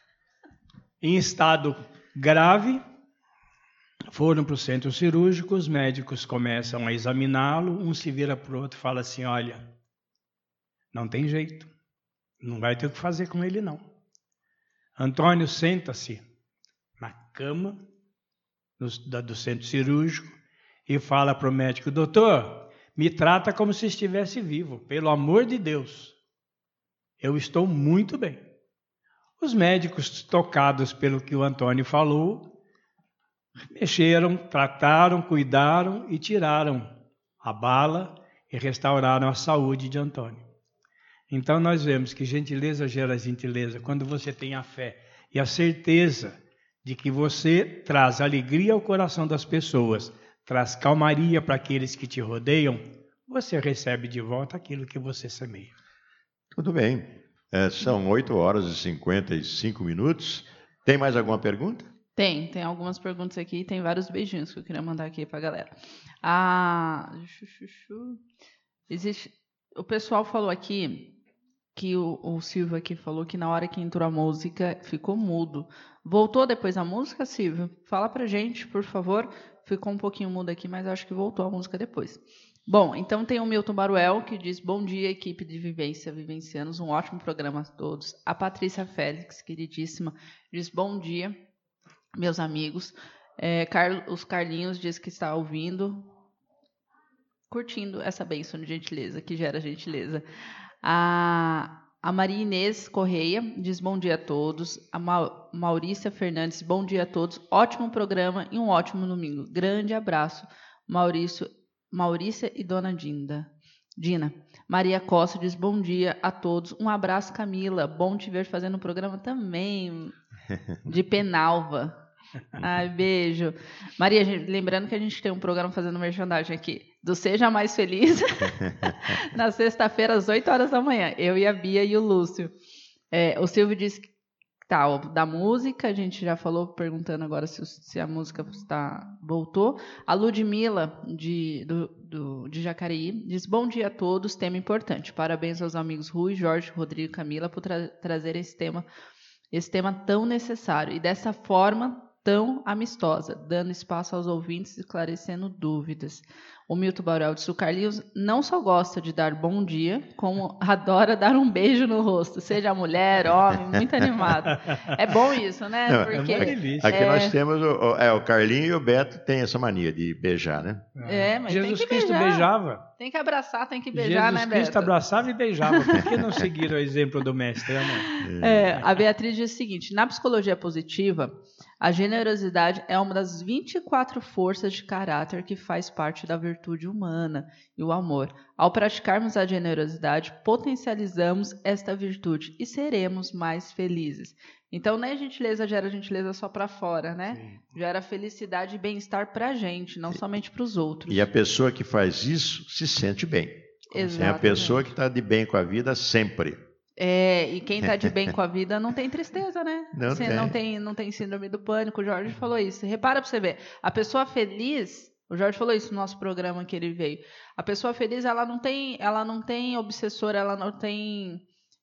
em estado grave, foram para o centro cirúrgico, os médicos começam a examiná-lo, um se vira para o outro e fala assim, olha, não tem jeito, não vai ter o que fazer com ele não. Antônio senta-se na cama do, do centro cirúrgico e fala para o médico, doutor, me trata como se estivesse vivo, pelo amor de Deus, eu estou muito bem. Os médicos, tocados pelo que o Antônio falou, mexeram, trataram, cuidaram e tiraram a bala e restauraram a saúde de Antônio. Então nós vemos que gentileza gera gentileza quando você tem a fé e a certeza de que você traz alegria ao coração das pessoas, traz calmaria para aqueles que te rodeiam, você recebe de volta aquilo que você semeia. Tudo bem. É, são oito horas e cinquenta e cinco minutos. Tem mais alguma pergunta? Tem, tem algumas perguntas aqui, tem vários beijinhos que eu queria mandar aqui para a galera. Ah, existe, o pessoal falou aqui que o, o Silvio aqui falou que na hora que entrou a música ficou mudo. Voltou depois a música, Silvio? Fala pra gente, por favor. Ficou um pouquinho mudo aqui, mas acho que voltou a música depois. Bom, então tem o Milton Baruel, que diz, bom dia, equipe de Vivência, Vivencianos, um ótimo programa a todos. A Patrícia Félix, queridíssima, diz, bom dia, meus amigos. É, Car- os Carlinhos diz que está ouvindo, curtindo essa bênção de gentileza, que gera gentileza. A, a Maria Inês Correia diz bom dia a todos. A Ma, Maurícia Fernandes, bom dia a todos. Ótimo programa e um ótimo domingo. Grande abraço, Maurício, Maurícia e Dona Dinda. Dina. Maria Costa diz bom dia a todos. Um abraço, Camila. Bom te ver fazendo o programa também. De Penalva. Ai, beijo. Maria, lembrando que a gente tem um programa fazendo merchandising aqui, do Seja Mais Feliz, na sexta-feira, às oito horas da manhã. Eu e a Bia e o Lúcio. É, o Silvio disse que tá, ó, da música, a gente já falou, perguntando agora se, se a música está, voltou. A Ludmila, de, do, do, de Jacareí, diz: bom dia a todos, tema importante. Parabéns aos amigos Rui, Jorge, Rodrigo e Camila por tra trazer esse tema, esse tema tão necessário e dessa forma tão amistosa, dando espaço aos ouvintes e esclarecendo dúvidas. O Milton Borel disse: o Carlinhos não só gosta de dar bom dia, como adora dar um beijo no rosto, seja mulher, homem, muito animado. É bom isso, né? Não, Porque é uma delícia. Aqui é... nós temos, o, o, é, o Carlinho e o Beto têm essa mania de beijar, né? É, mas Jesus tem que Cristo beijar. beijava. Tem que abraçar, tem que beijar, Jesus né, Cristo Beto? abraçava e beijava. Por que não seguir o exemplo do mestre, amor? É, a Beatriz diz o seguinte: na psicologia positiva, a generosidade é uma das vinte e quatro forças de caráter que faz parte da virtude humana e o amor. Ao praticarmos a generosidade, potencializamos esta virtude e seremos mais felizes. Então, nem a gentileza gera gentileza só para fora, né? Sim. Gera felicidade e bem-estar para a gente, não somente para os outros. E a pessoa que faz isso se sente bem. Exatamente. É a pessoa que está de bem com a vida sempre. É, e quem está de bem com a vida não tem tristeza, né? Não Você tem. Não tem, não tem síndrome do pânico. O Jorge falou isso. Repara para você ver. A pessoa feliz, o Jorge falou isso no nosso programa que ele veio. A pessoa feliz, ela não tem, ela não tem obsessor, ela não tem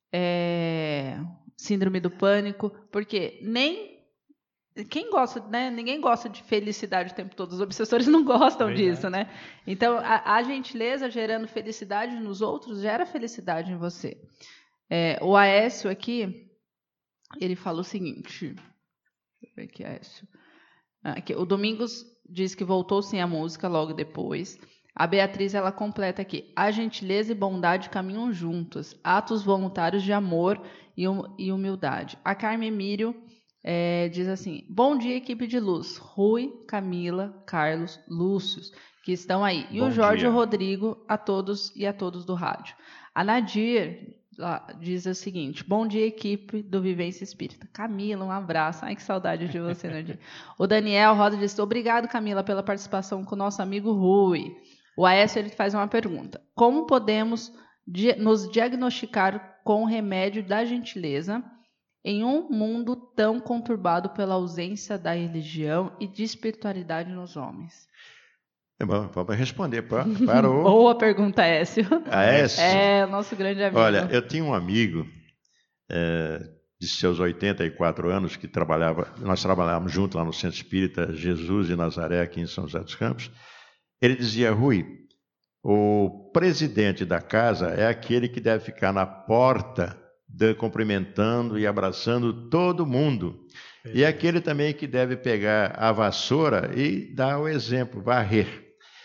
é, síndrome do pânico, porque nem quem gosta, né? Ninguém gosta de felicidade o tempo todo. Os obsessores não gostam Verdade. disso, né? Então, a, a gentileza gerando felicidade nos outros gera felicidade em você. É, o Aécio aqui, ele fala o seguinte, deixa eu ver aqui, Aécio. Aqui, o Domingos diz que voltou sem a música logo depois. A Beatriz, ela completa aqui: a gentileza e bondade caminham juntos, atos voluntários de amor e, hum, e humildade. A Carmen Emílio é, diz assim: bom dia, equipe de luz, Rui, Camila, Carlos, Lúcius, que estão aí. E bom o Jorge dia. E o Rodrigo, a todos e a todos do rádio. A Nadir diz o seguinte: bom dia, equipe do Vivência Espírita. Camila, um abraço. Ai, que saudade de você, Nadir. O Daniel Rosa diz: obrigado, Camila, pela participação com o nosso amigo Rui. O Aécio, ele faz uma pergunta: como podemos di- nos diagnosticar com o remédio da gentileza em um mundo tão conturbado pela ausência da religião e de espiritualidade nos homens? É bom, vamos responder para, para o... Boa pergunta, Écio. Aécio. É, o nosso grande amigo. Olha, eu tinha um amigo é, de seus oitenta e quatro anos que trabalhava, nós trabalhávamos juntos lá no Centro Espírita Jesus de Nazaré, aqui em São José dos Campos. Ele dizia: Rui, o presidente da casa é aquele que deve ficar na porta de, cumprimentando e abraçando todo mundo. É. E é aquele também que deve pegar a vassoura e dar o exemplo, varrer.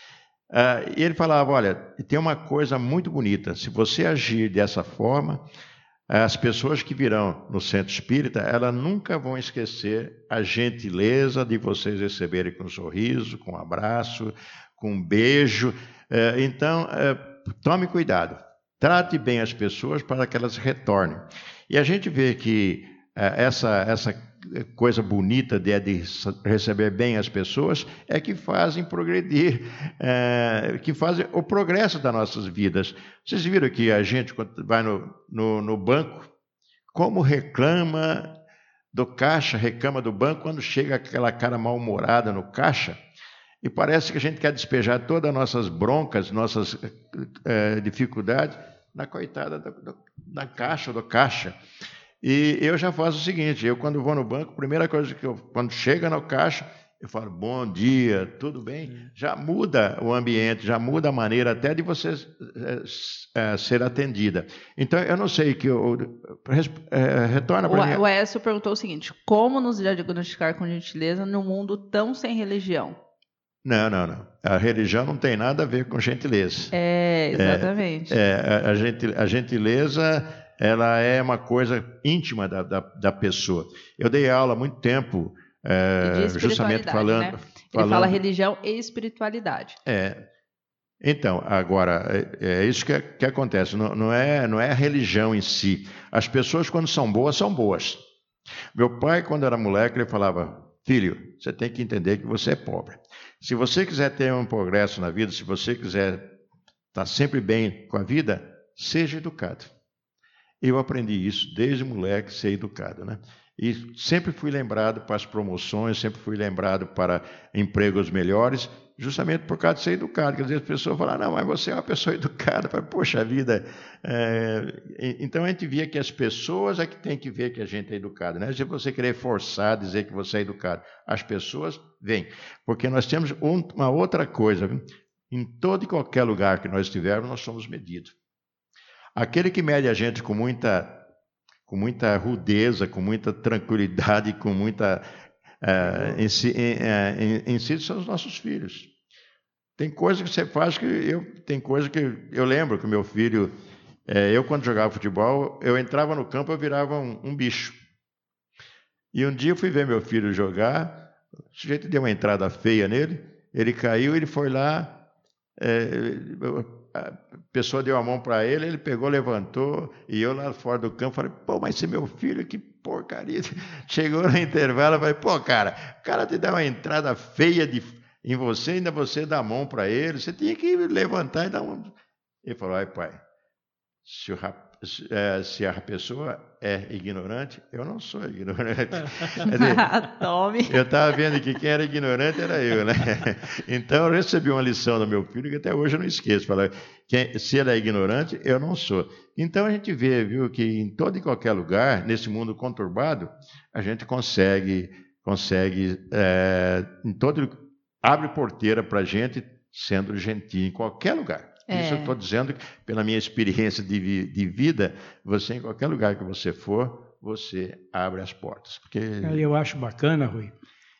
Uh, e ele falava: olha, tem uma coisa muito bonita, se você agir dessa forma, as pessoas que virão no Centro Espírita, elas nunca vão esquecer a gentileza de vocês receberem com um sorriso, com um abraço, com um beijo. Uh, então, uh, tome cuidado, trate bem as pessoas para que elas retornem. E a gente vê que uh, essa, essa coisa bonita de, de receber bem as pessoas é que fazem progredir, é, que fazem o progresso das nossas vidas. Vocês viram que a gente, quando vai no, no, no banco, como reclama do caixa, reclama do banco, quando chega aquela cara mal-humorada no caixa, e parece que a gente quer despejar todas as nossas broncas, nossas é, dificuldades na coitada do, do, da caixa, do caixa. E eu já faço o seguinte: eu, quando vou no banco, a primeira coisa que eu, quando chega no caixa, eu falo: bom dia, tudo bem? Já muda o ambiente, já muda a maneira até de você é, é, ser atendida. Então, eu não sei que eu, é, retorna para mim. O Aécio perguntou o seguinte: como nos diagnosticar com gentileza num mundo tão sem religião? Não, não, não. A religião não tem nada a ver com gentileza. É, exatamente. É, é, a, a, gentil, a gentileza, ela é uma coisa íntima da, da, da pessoa. Eu dei aula há muito tempo, é, justamente falando, né? Ele falando... fala religião e espiritualidade. É. Então, agora, é, é isso que, que acontece. Não, não, é, não é a religião em si. As pessoas, quando são boas, são boas. Meu pai, quando era moleque, ele falava: filho, você tem que entender que você é pobre. Se você quiser ter um progresso na vida, se você quiser estar sempre bem com a vida, seja educado. Eu aprendi isso desde moleque, ser educado, né? E sempre fui lembrado para as promoções, sempre fui lembrado para empregos melhores, justamente por causa de ser educado. Quer dizer, as pessoas falam, não, mas você é uma pessoa educada. Falo, poxa vida. É... Então a gente via que as pessoas é que tem que ver que a gente é educado, né? Se você querer forçar, dizer que você é educado, as pessoas vêm. Porque nós temos um, uma outra coisa, viu? Em todo e qualquer lugar que nós estivermos, nós somos medidos. Aquele que mede a gente com muita... com muita rudeza, com muita tranquilidade, com muita uh, em, si, em, em, em si são os nossos filhos. Tem coisa que você faz que eu tem coisa que eu lembro que o meu filho, é, eu quando jogava futebol, eu entrava no campo, eu virava um, um bicho. E um dia eu fui ver meu filho jogar, o sujeito deu uma entrada feia nele, ele caiu, ele foi lá, é, a pessoa deu a mão para ele, ele pegou, levantou, e eu lá fora do campo falei, pô, mas esse meu filho, que porcaria. Chegou no intervalo, eu falei, pô, cara, o cara te dá uma entrada feia de, em você, ainda você dá a mão para ele, você tinha que levantar e dar um... Ele falou, ai pai, se, o rap... se a pessoa é ignorante, eu não sou ignorante. Tome. Eu estava vendo que quem era ignorante era eu, né? Então eu recebi uma lição do meu filho que até hoje eu não esqueço. Falar, quem, se ele é ignorante, eu não sou. Então a gente vê, viu, que em todo e qualquer lugar, nesse mundo conturbado, a gente consegue, consegue é, em todo, abre porteira para a gente sendo gentil em qualquer lugar. É. Isso eu estou dizendo pela minha experiência de, vi, de vida, você em qualquer lugar que você for, você abre as portas. Porque... Eu acho bacana, Rui,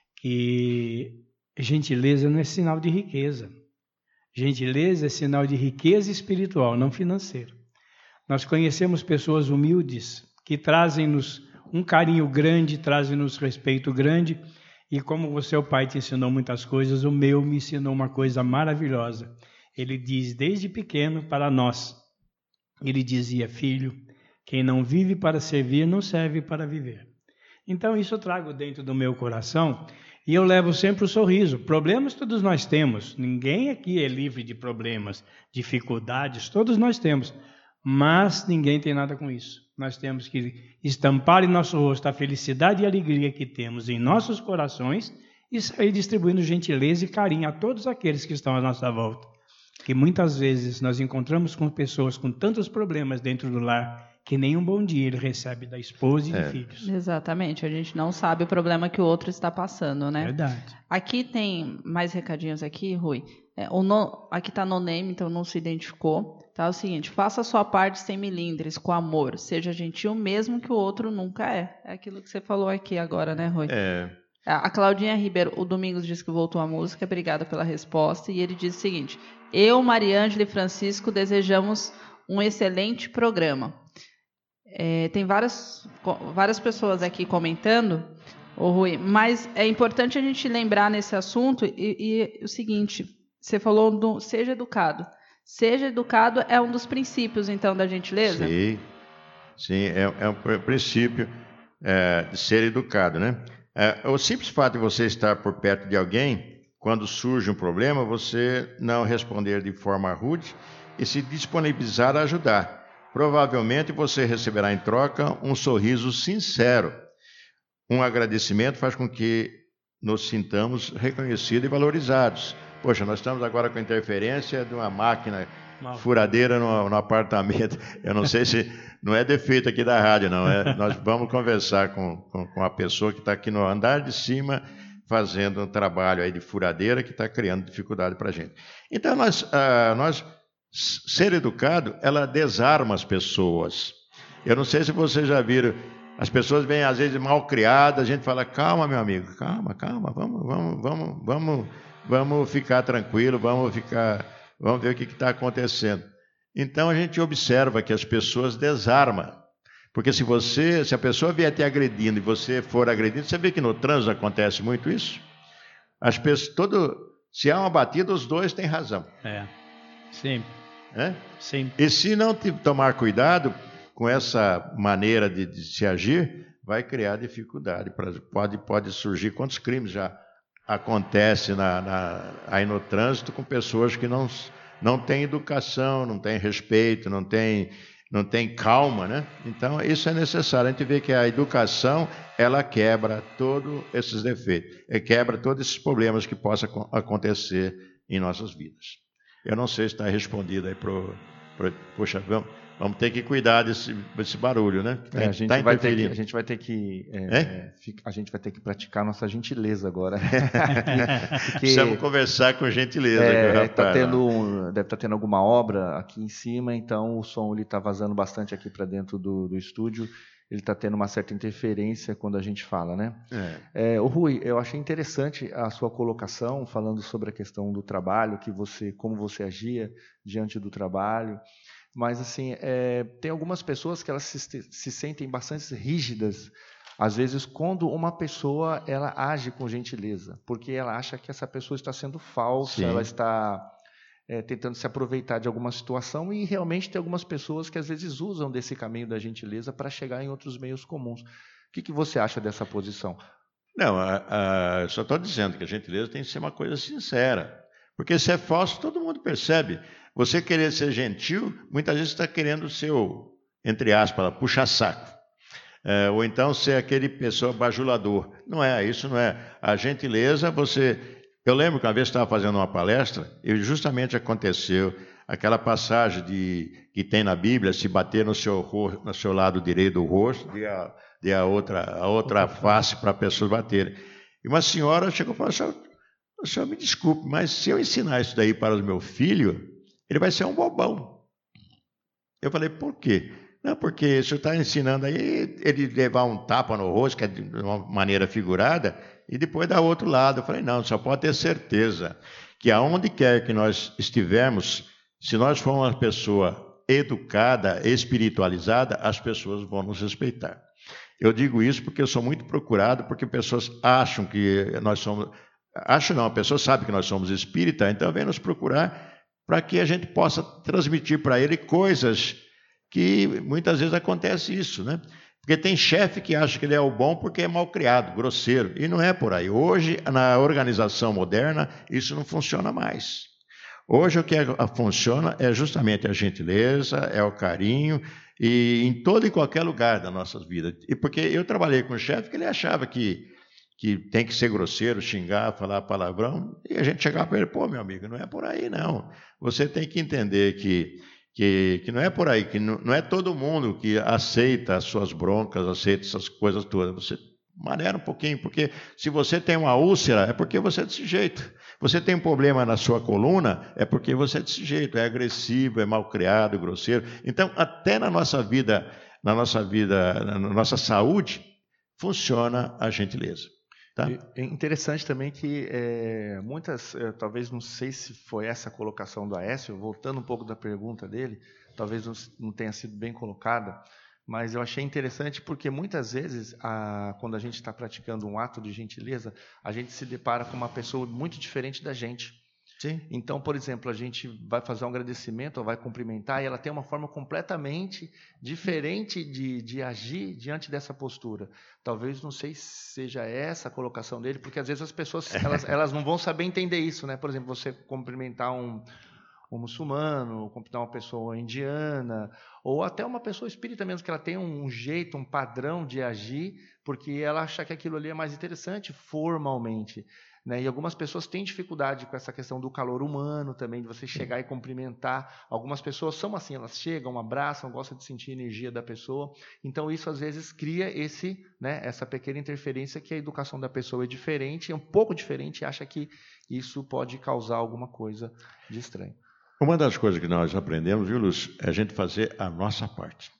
que gentileza não é sinal de riqueza. Gentileza é sinal de riqueza espiritual, não financeira. Nós conhecemos pessoas humildes que trazem-nos um carinho grande, trazem-nos respeito grande. E como você, o pai, te ensinou muitas coisas, o meu me ensinou uma coisa maravilhosa. Ele diz desde pequeno para nós, ele dizia, filho, quem não vive para servir não serve para viver. Então isso eu trago dentro do meu coração e eu levo sempre o sorriso. Problemas todos nós temos, ninguém aqui é livre de problemas, dificuldades, todos nós temos, mas ninguém tem nada com isso. Nós temos que estampar em nosso rosto a felicidade e a alegria que temos em nossos corações e sair distribuindo gentileza e carinho a todos aqueles que estão à nossa volta. Que muitas vezes nós encontramos com pessoas com tantos problemas dentro do lar que nem um bom dia ele recebe da esposa e é. de filhos. Exatamente, a gente não sabe o problema que o outro está passando, né? Verdade. Aqui tem mais recadinhos aqui, Rui. É, o no, aqui está no name, então não se identificou. Tá, é o seguinte, faça a sua parte sem milindres, com amor. Seja gentil mesmo que o outro nunca é. É aquilo que você falou aqui agora, né, Rui? É... A Claudinha Ribeiro, o Domingos disse que voltou a música, obrigada pela resposta, e ele diz o seguinte, eu, Mariângela e Francisco desejamos um excelente programa. É, tem várias, várias pessoas aqui comentando, oh, Rui, mas é importante a gente lembrar nesse assunto e, e o seguinte, você falou do seja educado. Seja educado é um dos princípios, então, da gentileza? Sim, sim é, é um princípio é, de ser educado, né? É, o simples fato de você estar por perto de alguém, quando surge um problema, você não responder de forma rude e se disponibilizar a ajudar. Provavelmente você receberá em troca um sorriso sincero. Um agradecimento faz com que nos sintamos reconhecidos e valorizados. Poxa, nós estamos agora com a interferência de uma máquina Mal. furadeira no, no apartamento. Eu não sei se... Não é defeito aqui da rádio, não. É, nós vamos conversar com, com, com a pessoa que está aqui no andar de cima, fazendo um trabalho aí de furadeira que está criando dificuldade para a gente. Então, nós, ah, nós, ser educado, ela desarma as pessoas. Eu não sei se vocês já viram, as pessoas vêm às vezes mal criadas, a gente fala, calma, meu amigo, calma, calma, vamos, vamos, vamos, vamos, vamos ficar tranquilo, vamos ficar, vamos ver o que está acontecendo. Então a gente observa que as pessoas desarmam, porque se você, se a pessoa vier te agredindo e você for agredido, você vê que no trânsito acontece muito isso. As pessoas, todo, se há uma batida, os dois têm razão. É, sempre. É? Sim. E se não te, tomar cuidado com essa maneira de, de se agir, vai criar dificuldade. Pode, pode surgir quantos crimes já acontecem na, na, aí no trânsito com pessoas que não não tem educação, não tem respeito, não tem não tem calma, né? Então, isso é necessário. A gente vê que a educação, ela quebra todos esses defeitos, quebra todos esses problemas que possam acontecer em nossas vidas. Eu não sei se está respondido aí para o... Poxa, vamos, vamos ter que cuidar desse, desse barulho, né? É, a, gente tá vai ter que, a gente vai ter que... É, é? A gente vai ter que praticar nossa gentileza agora. Porque, precisamos conversar com gentileza. É, tá tendo, deve estar tá tendo alguma obra aqui em cima, então o som está vazando bastante aqui para dentro do, do estúdio. Ele está tendo uma certa interferência quando a gente fala, né? É. É, o Rui, eu achei interessante a sua colocação, falando sobre a questão do trabalho, que você, como você agia diante do trabalho. Mas, assim, é, tem algumas pessoas que elas se, se sentem bastante rígidas, às vezes, quando uma pessoa ela age com gentileza, porque ela acha que essa pessoa está sendo falsa, Sim. ela está... É, tentando se aproveitar de alguma situação, e realmente tem algumas pessoas que às vezes usam desse caminho da gentileza para chegar em outros meios comuns. O que, que você acha dessa posição? Não, a, a, eu só estou dizendo que a gentileza tem que ser uma coisa sincera, porque se é falso, todo mundo percebe. Você querer ser gentil, muitas vezes está querendo ser o, entre aspas, puxa-saco. É, ou então ser aquele pessoa bajulador. Não é, isso não é. A gentileza, você... Eu lembro que uma vez estava fazendo uma palestra e justamente aconteceu aquela passagem de, que tem na Bíblia, se bater no seu, no seu lado direito do rosto, dê a, dê a outra, a outra face para a pessoa bater. E uma senhora chegou e falou, senhor, senhor, me desculpe, mas se eu ensinar isso daí para o meu filho, ele vai ser um bobão. Eu falei, por quê? Não, porque o senhor está ensinando aí ele levar um tapa no rosto, que é de uma maneira figurada, e depois dar outro lado. Eu falei, não, só pode ter certeza que aonde quer que nós estivermos, se nós formos uma pessoa educada, espiritualizada, as pessoas vão nos respeitar. Eu digo isso porque eu sou muito procurado, porque pessoas acham que nós somos... Acham não, a pessoa sabe que nós somos espírita, então vem nos procurar para que a gente possa transmitir para ele coisas que muitas vezes acontece isso, né? Porque tem chefe que acha que ele é o bom porque é mal criado, grosseiro, e não é por aí. Hoje, na organização moderna, isso não funciona mais. Hoje o que é, funciona é justamente a gentileza, é o carinho, e em todo e qualquer lugar da nossa vida. E porque eu trabalhei com um chefe que ele achava que, que tem que ser grosseiro, xingar, falar palavrão, e a gente chegava para ele, pô, meu amigo, não é por aí não. Você tem que entender que Que, que não é por aí, que não, não é todo mundo que aceita as suas broncas, aceita essas coisas todas. Você maneira um pouquinho, porque se você tem uma úlcera, é porque você é desse jeito. Você tem um problema na sua coluna, é porque você é desse jeito, é agressivo, é mal criado, grosseiro. Então, até na nossa vida, na nossa vida, na nossa saúde, funciona a gentileza. Tá? É interessante também que é, muitas, é, talvez não sei se foi essa a colocação do Aécio, voltando um pouco da pergunta dele, talvez não, não tenha sido bem colocada, mas eu achei interessante porque muitas vezes, a, quando a gente está praticando um ato de gentileza, a gente se depara com uma pessoa muito diferente da gente. Sim. Então, por exemplo, a gente vai fazer um agradecimento ou vai cumprimentar e ela tem uma forma completamente diferente de, de agir diante dessa postura. Talvez, não sei se seja essa a colocação dele, porque às vezes as pessoas elas, elas não vão saber entender isso, né? Por exemplo, você cumprimentar um, um muçulmano, cumprimentar uma pessoa indiana, ou até uma pessoa espírita mesmo, que ela tem um jeito, um padrão de agir, porque ela acha que aquilo ali é mais interessante formalmente. Né? E algumas pessoas têm dificuldade com essa questão do calor humano também, de você chegar e cumprimentar. Algumas pessoas são assim, elas chegam, abraçam, gostam de sentir a energia da pessoa. Então isso às vezes cria esse, né, essa pequena interferência que a educação da pessoa é diferente, é um pouco diferente e acha que isso pode causar alguma coisa de estranho. Uma das coisas que nós aprendemos, viu, Lúcio, é a gente fazer a nossa parte.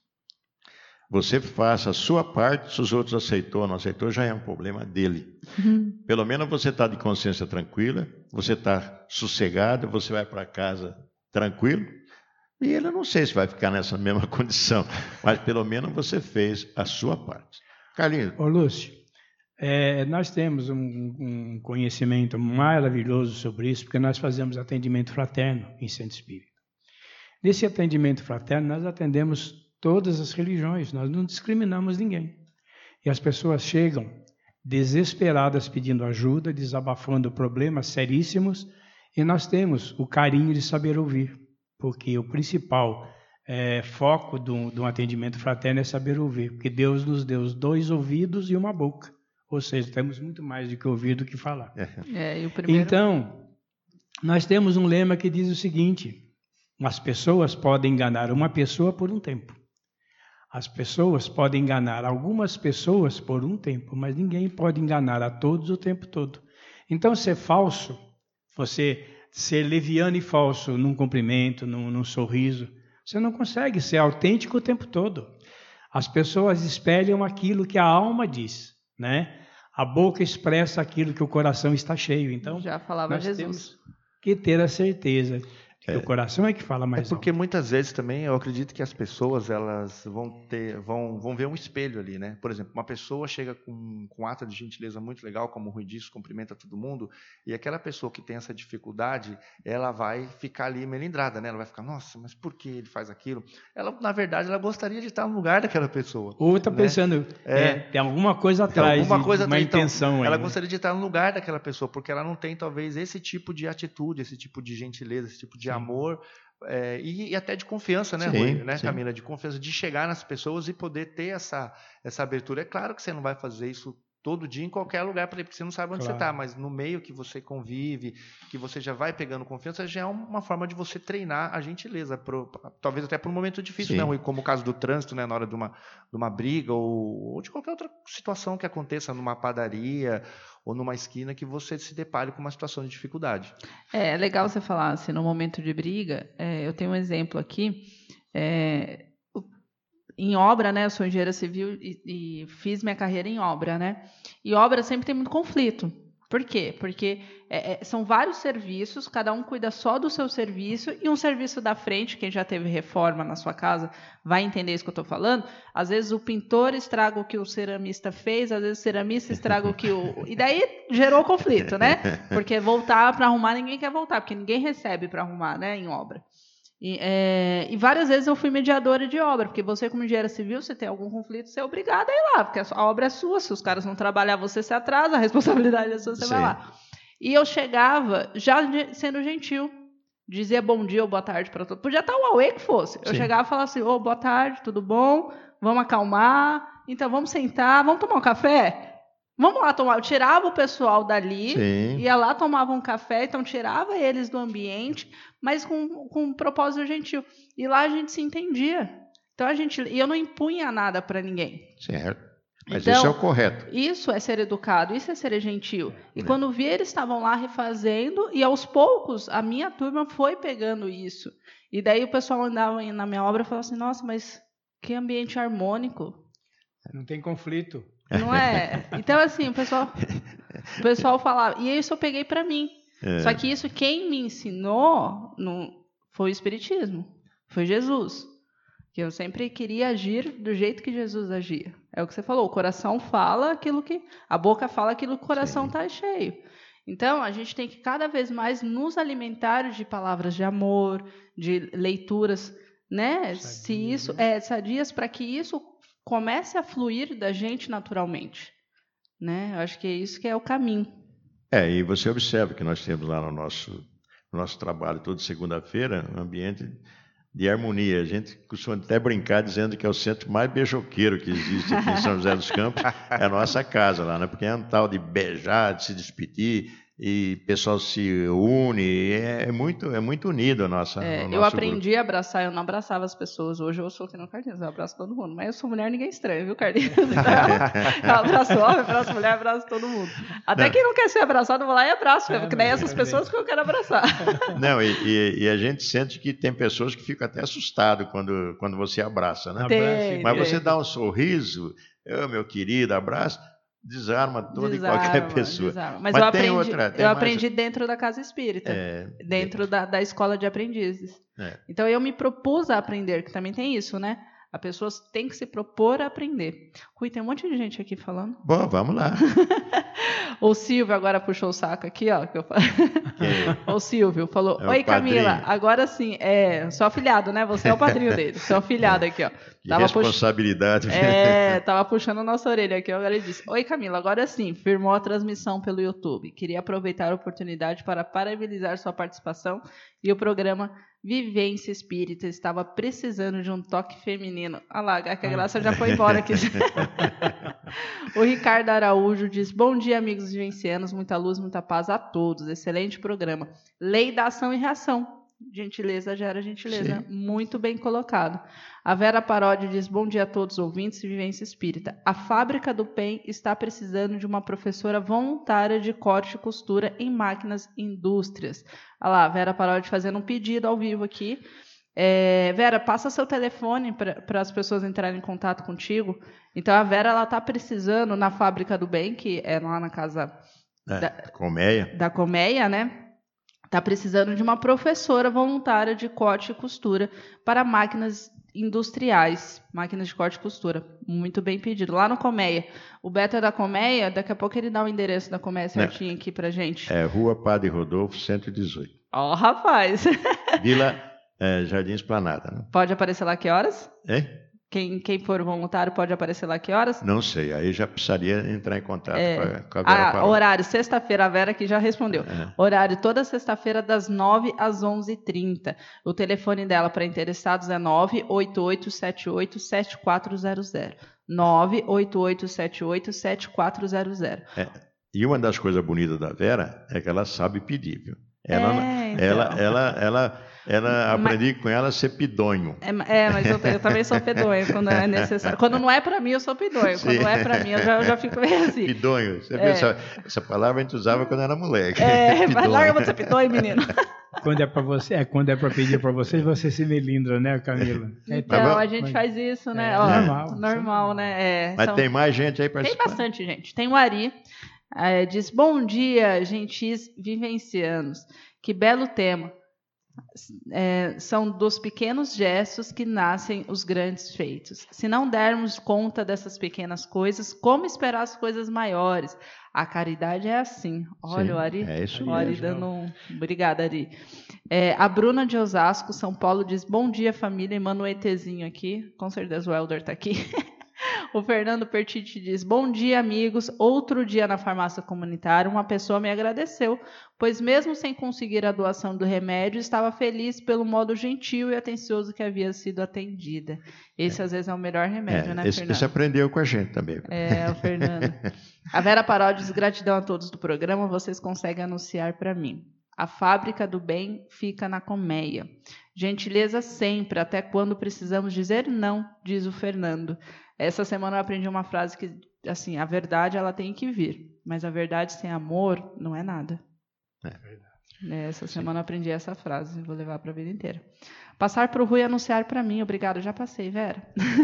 Você faça a sua parte, se os outros aceitou ou não aceitou, já é um problema dele. Uhum. Pelo menos você está de consciência tranquila, você está sossegado, você vai para casa tranquilo, e ele não sei se vai ficar nessa mesma condição, mas pelo menos você fez a sua parte. Carlinhos. Ô Lúcio, é, nós temos um, um conhecimento maravilhoso sobre isso, porque nós fazemos atendimento fraterno em centro espírita. Nesse atendimento fraterno, nós atendemos todas as religiões, nós não discriminamos ninguém. E as pessoas chegam desesperadas pedindo ajuda, desabafando problemas seríssimos, e nós temos o carinho de saber ouvir, porque o principal é, foco de um, de um atendimento fraterno é saber ouvir, porque Deus nos deu dois ouvidos e uma boca. Ou seja, temos muito mais do que ouvir do que falar. É, e o primeiro... Então, nós temos um lema que diz o seguinte: as pessoas podem enganar uma pessoa por um tempo. As pessoas podem enganar algumas pessoas por um tempo, mas ninguém pode enganar a todos o tempo todo. Então, ser falso, você ser leviano e falso num cumprimento, num, num sorriso, você não consegue ser autêntico o tempo todo. As pessoas espelham aquilo que a alma diz, né? A boca expressa aquilo que o coração está cheio. Então, já falava nós Jesus. temos que ter a certeza que é. o coração é que fala mais alto. É porque alto. muitas vezes também eu acredito que as pessoas elas vão ter, vão, vão ver um espelho ali, né? Por exemplo, uma pessoa chega com, com um ato de gentileza muito legal, como o Rui disse, cumprimenta todo mundo, e aquela pessoa que tem essa dificuldade, ela vai ficar ali melindrada, né? Ela vai ficar, nossa, mas por que ele faz aquilo? Ela, na verdade, ela gostaria de estar no lugar daquela pessoa. Ou está né? pensando, é, é, tem alguma coisa atrás, alguma coisa uma tem, intenção então, aí. Ela né? gostaria de estar no lugar daquela pessoa, porque ela não tem, talvez, esse tipo de atitude, esse tipo de gentileza, esse tipo de Sim. amor, É, e, e até de confiança, né, sim, Rui, né, sim. Camila? De confiança, de chegar nas pessoas e poder ter essa, essa abertura. É claro que você não vai fazer isso todo dia em qualquer lugar, porque você não sabe onde claro. você está, mas no meio que você convive, que você já vai pegando confiança, já é uma forma de você treinar a gentileza, pro, talvez até para um momento difícil, né, Rui? Como o caso do trânsito, né, na hora de uma, de uma briga ou, ou de qualquer outra situação que aconteça numa padaria ou numa esquina que você se depare com uma situação de dificuldade. É, é legal você falar assim, no momento de briga, é, eu tenho um exemplo aqui, é, em obra, né, eu sou engenheira civil e, e fiz minha carreira em obra, né, e obra sempre tem muito conflito. Por quê? Porque é, é, são vários serviços, cada um cuida só do seu serviço, e um serviço da frente, quem já teve reforma na sua casa vai entender isso que eu estou falando. Às vezes o pintor estraga o que o ceramista fez, às vezes o ceramista estraga o que o... E daí gerou conflito, né? Porque voltar para arrumar, ninguém quer voltar, porque ninguém recebe para arrumar, né, em obra. E, é, e várias vezes eu fui mediadora de obra, porque você, como engenheira civil, você tem algum conflito, você é obrigada a ir lá, porque a obra é sua, se os caras não trabalhar, você se atrasa, a responsabilidade é sua, você Sim. vai lá. E eu chegava já sendo gentil, dizia bom dia ou boa tarde para todos, podia estar o auê que fosse. Eu Sim. chegava e falava assim, ô, oh, boa tarde, tudo bom? Vamos acalmar, então vamos sentar, vamos tomar um café? Vamos lá tomar. Eu tirava o pessoal dali, Sim. ia lá, tomava um café, então tirava eles do ambiente, mas com, com um propósito gentil. E lá a gente se entendia. Então a gente, e eu não impunha nada para ninguém. Certo. Mas então, isso é o correto. Isso é ser educado, isso é ser gentil. E é. quando vi, eles estavam lá refazendo, e aos poucos a minha turma foi pegando isso. E daí o pessoal andava na minha obra e falava assim, nossa, mas que ambiente harmônico. Não tem conflito. Não é? Então, assim, o pessoal, o pessoal falava. E isso eu peguei para mim. É. Só que isso, quem me ensinou não, foi o Espiritismo. Foi Jesus. Que eu sempre queria agir do jeito que Jesus agia. É o que você falou. O coração fala aquilo que... A boca fala aquilo que o coração está cheio. Então, a gente tem que cada vez mais nos alimentar de palavras de amor, de leituras, né? Sadias, Se isso, né? É, sadias, para que isso... comece a fluir da gente naturalmente, né? Eu acho que é isso que é o caminho. É, e você observa que nós temos lá no nosso, no nosso trabalho, toda segunda-feira, um ambiente de harmonia. A gente costuma até brincar dizendo que é o centro mais beijoqueiro que existe aqui em São José dos Campos, é a nossa casa lá, né? Porque é um tal de beijar, de se despedir, e o pessoal se une, é muito, é muito unido a nossa. É, o eu nosso aprendi grupo. a abraçar, eu não abraçava as pessoas. Hoje eu sou que não Carlinhos, eu abraço todo mundo. Mas eu sou mulher, ninguém estranha, viu, Carlinhos? Eu abraço homem, abraço mulher, abraço todo mundo. Até não. Quem não quer ser abraçado, eu vou lá e abraço, é, porque daí essas pessoas que eu quero abraçar. Não, e, e, e a gente sente que tem pessoas que ficam até assustadas quando, quando você abraça, né? Tem, Mas tem. você dá um sorriso, oh, meu querido, abraço. Desarma toda desarma, e qualquer pessoa. Desarma. Mas, Mas eu aprendi, outra, eu mais... aprendi dentro da casa espírita, é, dentro da, da escola de aprendizes. É. Então eu me propus a aprender, que também tem isso, né? A pessoa tem que se propor a aprender. Rui, tem um monte de gente aqui falando. Bom, vamos lá. O Silvio agora puxou o saco aqui, ó. Que eu... é? O Silvio falou: É Oi, o Camila, padrinho. agora sim. É, sou afilhado, né? Você é o padrinho dele. Seu afilhado aqui, ó. Que Tava pux- responsabilidade. É, tava puxando a nossa orelha aqui. Agora ele disse: Oi, Camila, agora sim. Firmou a transmissão pelo YouTube. Queria aproveitar a oportunidade para parabenizar sua participação e o programa Vivência Espírita estava precisando de um toque feminino. Ah lá, que a Graça já foi embora aqui. O Ricardo Araújo diz: Bom dia, amigos vivencianos. Muita luz, muita paz a todos. Excelente programa. Lei da ação e reação. Gentileza gera gentileza. Sim. Muito bem colocado. A Vera Paródio diz: Bom dia a todos os ouvintes de Vivência Espírita. A fábrica do P E M está precisando de uma professora voluntária de corte e costura em máquinas e indústrias. Olha lá, a Vera Paródio fazendo um pedido ao vivo aqui. É, Vera, passa seu telefone para as pessoas entrarem em contato contigo. Então, a Vera está precisando na fábrica do bem, que é lá na casa É, da, colmeia. da Colmeia, né? Está precisando de uma professora voluntária de corte e costura para máquinas industriais, máquinas de corte e costura. Muito bem pedido. Lá no Colmeia. O Beto é da Colmeia, daqui a pouco ele dá o endereço da Colmeia certinho aqui pra gente. É Rua Padre Rodolfo, cento e dezoito. Ó, rapaz. Vila é, Jardim Esplanada, né? Pode aparecer lá que horas? Hein? Quem, quem for voluntário pode aparecer lá que horas? Não sei, aí já precisaria entrar em contato É. com a, com a Vera Ah, Paródio. horário, sexta-feira, a Vera aqui já respondeu. É. Horário toda sexta-feira, das nove às onze e trinta. O telefone dela para interessados é nove oito oito sete oito sete quatro zero zero. nove oito oito sete oito sete quatro zero zero. É. E uma das coisas bonitas da Vera é que ela sabe pedir, viu? Ela, É, então. ela, ela, ela, ela Mas- aprendi com ela a ser pidonho. É, é, mas eu, eu também sou pedonha quando é necessário. Quando não é para mim, eu sou pedonha. Quando Sim. é para mim, eu já, eu já fico meio assim. Pidonho. Você É. viu essa, essa palavra a gente usava quando era moleque. É, mas Pidonho. larga você pedonha, menino. Quando é para você, é quando é para pedir para você, você se melindra, né, Camila? É, Então, Mas- a gente faz isso, né? É, Ó, normal, normal, né? É, Mas são- tem mais gente aí Tem participando? bastante gente. Tem o Ari, eh, diz: Bom dia, gentis vivencianos. Que belo tema. É, são dos pequenos gestos que nascem os grandes feitos. Se não dermos conta dessas pequenas coisas, como esperar as coisas maiores? A caridade é assim. Olha, Sim, o Ari, é isso o Ari mesmo. dando um... Obrigada, Ari. É, a Bruna de Osasco, São Paulo, diz: Bom dia, família. E manda um ETzinho aqui. Com certeza o Helder está aqui. O Fernando Pertiti diz: Bom dia, amigos. Outro dia na farmácia comunitária, uma pessoa me agradeceu, pois mesmo sem conseguir a doação do remédio, estava feliz pelo modo gentil e atencioso que havia sido atendida. Esse, às vezes, é o melhor remédio, É, né, esse, Fernando? esse aprendeu com a gente também. É, o Fernando. A Vera Paródio diz: Gratidão a todos do programa, vocês conseguem anunciar para mim. A fábrica do bem fica na Colmeia. Gentileza sempre, até quando precisamos dizer não, diz o Fernando. Essa semana eu aprendi uma frase que, assim, a verdade ela tem que vir, mas a verdade sem amor não é nada. É É, essa semana eu aprendi essa frase, vou levar para a vida inteira. Passar para o Rui anunciar para mim. Obrigada, já passei, Vera.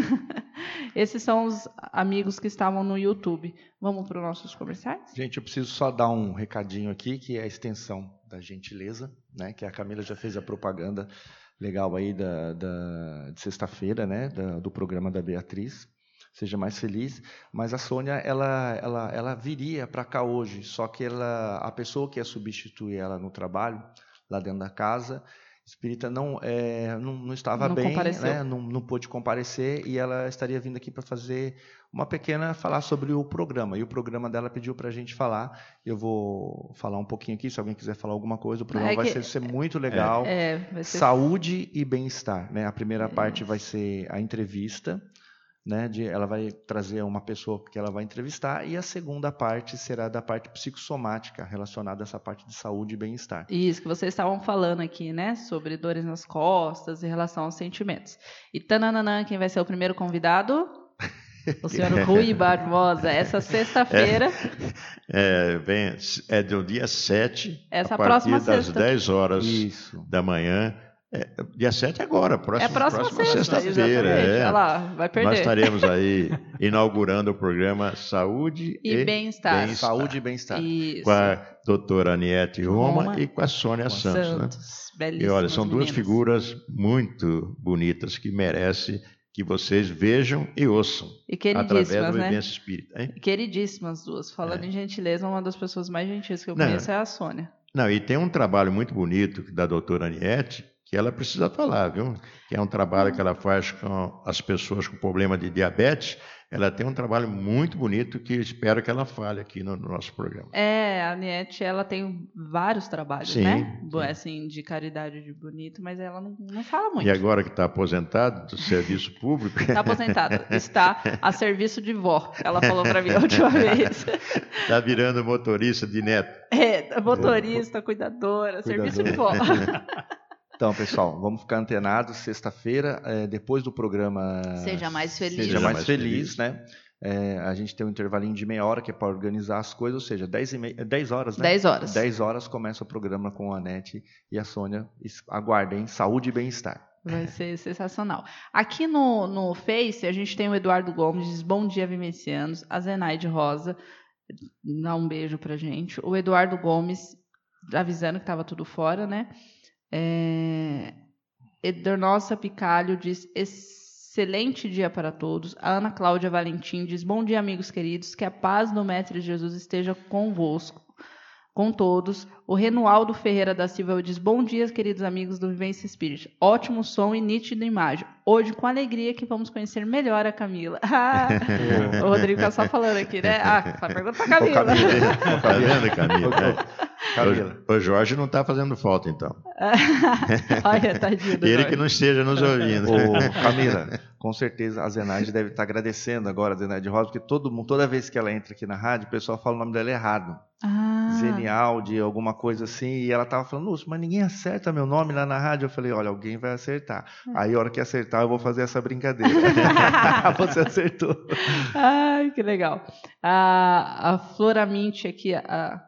Esses são os amigos que estavam no YouTube. Vamos para os nossos comerciais? Gente, eu preciso só dar um recadinho aqui, que é a extensão da gentileza, né? Que a Camila já fez a propaganda legal aí da, da, de sexta-feira, né? Da, do programa da Beatriz. Seja mais feliz. Mas a Sônia, ela, ela, ela viria para cá hoje, só que ela, a pessoa que ia substituir ela no trabalho, lá dentro da casa, espírita, não, é, não, não estava Não bem, compareceu. né? não, não pôde comparecer, e ela estaria vindo aqui para fazer uma pequena, falar sobre o programa. E o programa dela pediu para a gente falar. Eu vou falar um pouquinho aqui, se alguém quiser falar alguma coisa. O programa É vai que- ser, ser muito legal. É, vai ser... Saúde e bem-estar, né? A primeira parte vai ser a entrevista, né? De, ela vai trazer uma pessoa que ela vai entrevistar, e a segunda parte será da parte psicossomática, relacionada a essa parte de saúde e bem-estar. Isso, que vocês estavam falando aqui, né? Sobre dores nas costas em relação aos sentimentos. E tananã, quem vai ser o primeiro convidado? O senhor Rui Barbosa. Essa sexta-feira, É, vem, é do dia sete, Essa a partir próxima das sexta. dez horas Isso. da manhã. É, dia sete agora, próximo, é a próxima, próxima sexta, sexta-feira. exatamente. É. Olha lá, vai perder. Nós estaremos aí inaugurando o programa Saúde E e, bem-estar. Saúde e bem-estar. Isso. com a doutora Aniette Roma, Roma e com a Sônia Santos. Né? Santos. E Belíssimas olha, são duas meninas. figuras muito bonitas que merecem que vocês vejam e ouçam E através queridíssimas, da né? Vivência Espírita. Hein? Queridíssimas duas. Falando É. em gentileza, uma das pessoas mais gentis que eu Não. conheço é a Sônia. Não, e tem um trabalho muito bonito da doutora Aniette, que ela precisa falar, viu? Que é um trabalho que ela faz com as pessoas com problema de diabetes. Ela tem um trabalho muito bonito que espero que ela fale aqui no, no nosso programa. É, a Aniette, ela tem vários trabalhos, Sim, né? sim. Assim, de caridade de bonito, mas ela não, não fala muito. E agora que está aposentado do serviço público... Está aposentada, está a serviço de vó, ela falou para mim a última vez. Está virando motorista de neto. É, motorista, cuidadora, serviço de vó. Então, pessoal, vamos ficar antenados. Sexta-feira, é, depois do programa Seja Mais Feliz. Seja, Seja Mais, Mais Feliz, Feliz. né? É, a gente tem um intervalinho de meia hora que é para organizar as coisas, ou seja, dez, e meia, dez horas, né? dez horas. dez horas começa o programa com a Anete e a Sônia. Aguardem, saúde e bem-estar. Vai ser sensacional. Aqui no, no Face, a gente tem o Eduardo Gomes, diz bom dia, vivencianos. A Zenaide Rosa dá um beijo pra gente. O Eduardo Gomes, avisando que estava tudo fora, né? É... Edornossa Picalho diz excelente dia para todos. A Ana Cláudia Valentim diz bom dia, amigos queridos. Que a paz do Mestre Jesus esteja convosco, com todos. O Renualdo Ferreira da Silva diz bom dia, queridos amigos do Vivência Espírita. Ótimo som e nítida imagem. Hoje, com alegria, que vamos conhecer melhor a Camila. Ah, o Rodrigo tá só falando aqui, né? Ah, pergunta pra Camila. Ô, Camila. Tá vendo, Camila? Ô, Camila. O, o Jorge não está fazendo falta, então. Olha, tadinho do Ele Jorge. que não esteja nos ouvindo. Ô, Camila, com certeza a Zenaide deve estar agradecendo agora a Zenaide Rosa, porque todo mundo, toda vez que ela entra aqui na rádio, o pessoal fala o nome dela errado. Ah, Zenial, de alguma coisa assim, e ela tava falando, "Nossa, mas ninguém acerta meu nome lá na rádio." Eu falei, olha, alguém vai acertar. Aí a hora que acertar, eu vou fazer essa brincadeira. Você acertou. ai, que legal. A, a Floraminte aqui, a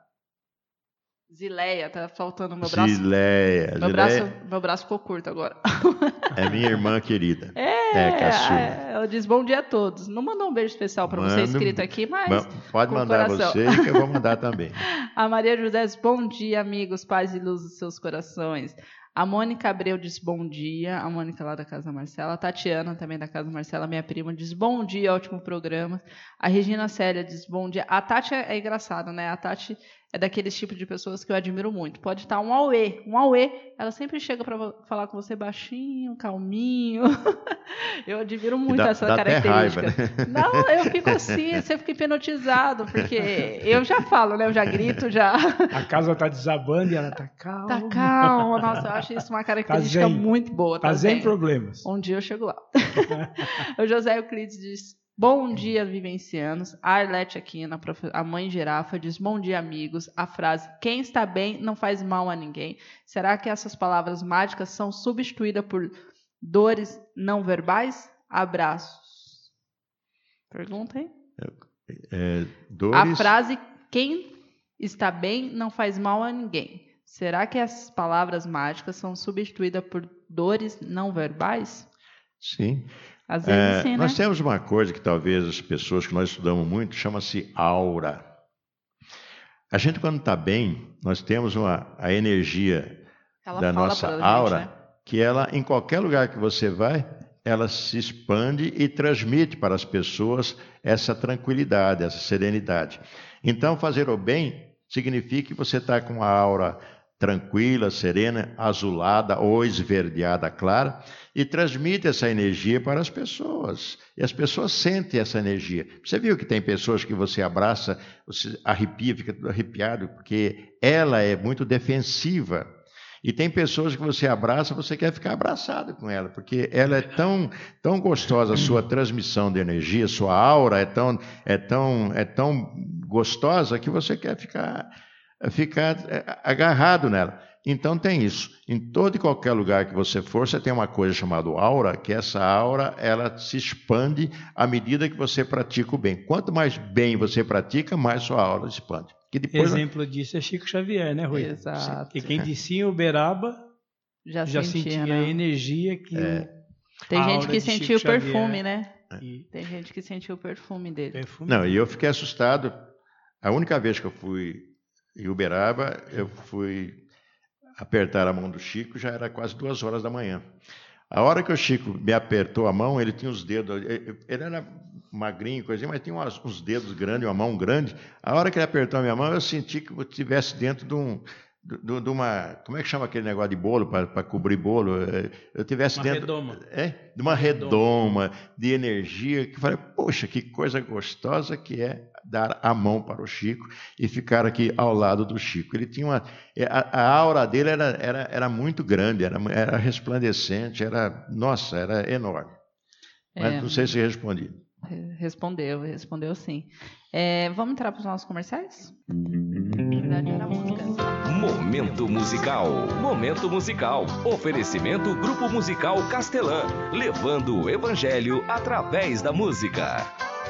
Zileia, tá faltando o meu braço. Gileia. Meu Gileia braço, meu braço ficou curto agora. é minha irmã querida. É, É, caçula. ela diz bom dia a todos. Não mandou um beijo especial para você Manda- escrito aqui, mas Ma- Pode com mandar coração. você que eu vou mandar também. A Maria José diz bom dia, amigos, paz e luz dos seus corações. A Mônica Abreu diz bom dia. A Mônica lá da Casa Marcela. A Tatiana, também da Casa Marcela, minha prima, diz bom dia, ótimo programa. A Regina Célia diz bom dia. A Tati é, é engraçada, né? A Tati é daqueles tipos de pessoas que eu admiro muito. Pode estar um auê, um auê. Ela sempre chega para falar com você baixinho, calminho. Eu admiro muito dá- essa dá até característica. raiva, né? Não, eu fico assim, você fica hipnotizado, porque eu já falo, né? Eu já grito, já. A casa tá desabando e ela tá calma. Tá calma. Nossa, eu acho isso uma característica Tá zen. muito boa. Tá sem zen. problemas. Um dia eu chego lá. O José Euclides diz: bom dia, vivencianos. A Arlete Aquina, a mãe girafa, diz: bom dia, amigos. A frase: quem está bem não faz mal a ninguém. Será que essas palavras mágicas são substituídas por dores não verbais? Abraços. Pergunta aí. É, A dores, frase: quem está bem não faz mal a ninguém. Será que as palavras mágicas são substituídas por dores não verbais? sim. Às vezes É, sim, né? nós temos uma coisa que talvez as pessoas que nós estudamos muito, chama-se aura. A gente, quando está bem, nós temos uma, a energia Ela da fala nossa pra gente, aura, né? que ela, em qualquer lugar que você vai, ela se expande e transmite para as pessoas essa tranquilidade, essa serenidade. Então, fazer o bem significa que você está com a aura tranquila, serena, azulada ou esverdeada clara, e transmite essa energia para as pessoas. E as pessoas sentem essa energia. Você viu que tem pessoas que você abraça, você arrepia, fica tudo arrepiado, porque ela é muito defensiva. E tem pessoas que você abraça, você quer ficar abraçado com ela, porque ela é tão, tão gostosa, a sua transmissão de energia, a sua aura é tão, é tão, é tão gostosa que você quer ficar, ficar agarrado nela. Então tem isso. Em todo e qualquer lugar que você for, você tem uma coisa chamada aura, que essa aura ela se expande à medida que você pratica o bem. Quanto mais bem você pratica, mais sua aura se expande. Que depois... Exemplo disso é Chico Xavier, né, Rui? Exato. Que quem descia em Uberaba Já, já sentia, sentia né? a energia que É. Tem a gente aura que de sentiu o Chico perfume, Xavier né? e Tem gente que sentiu o perfume dele. perfume. Não, e eu fiquei assustado. A única vez que eu fui em Uberaba, eu fui apertar a mão do Chico, já era quase duas horas da manhã. A hora que o Chico me apertou a mão, ele tinha os dedos, ele era magrinho, coisinha, mas tinha umas, uns dedos grandes, uma mão grande. A hora que ele apertou a minha mão, eu senti que eu estivesse dentro de um, de, de uma, como é que chama aquele negócio de bolo, para cobrir bolo? Eu estivesse dentro redoma. É, de uma redoma, de energia, que eu falei, poxa, que coisa gostosa que é dar a mão para o Chico e ficar aqui ao lado do Chico. Ele tinha uma, a, a aura dele era, era, era muito grande, era, era resplandecente, era, nossa, era enorme. Mas é, não sei se respondi. Respondeu, respondeu sim. É, vamos entrar para os nossos comerciais? Na verdade, era música. Momento musical. Momento musical. Oferecimento Grupo Musical Castelã, levando o evangelho através da música.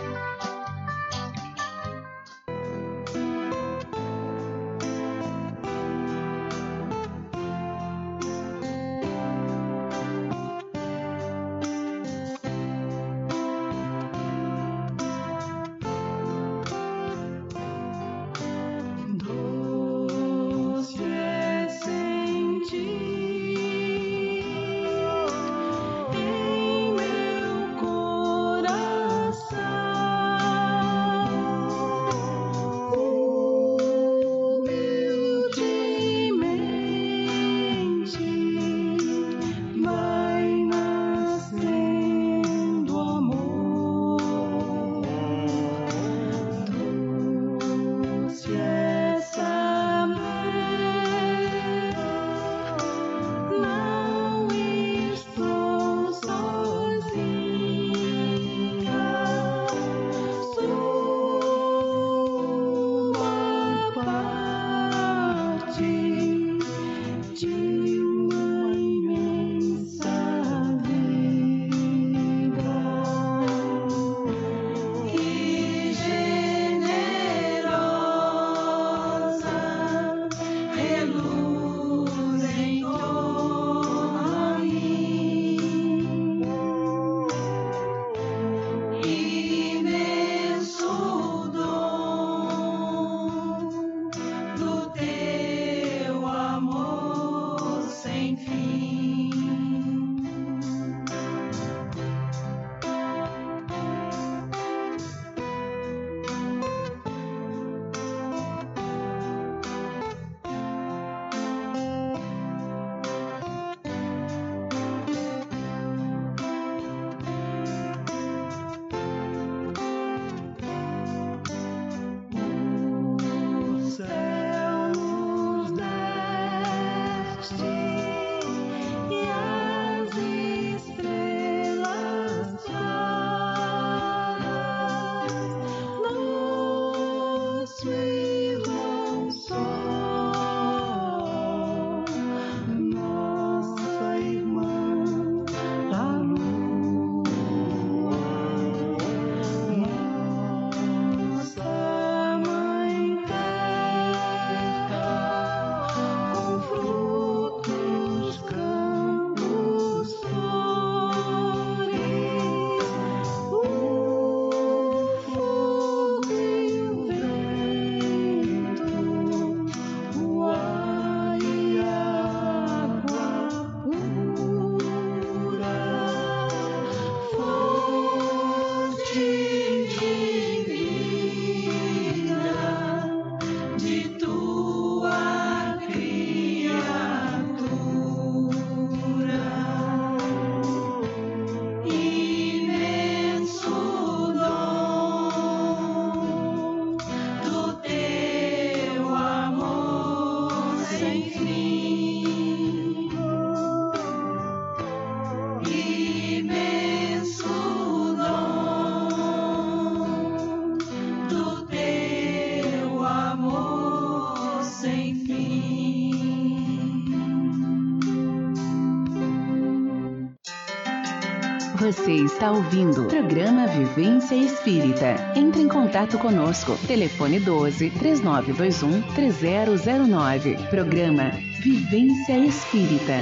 Você está ouvindo o programa Vivência Espírita. Entre em contato conosco. Telefone doze, três nove dois um, três zero zero nove. Programa Vivência Espírita.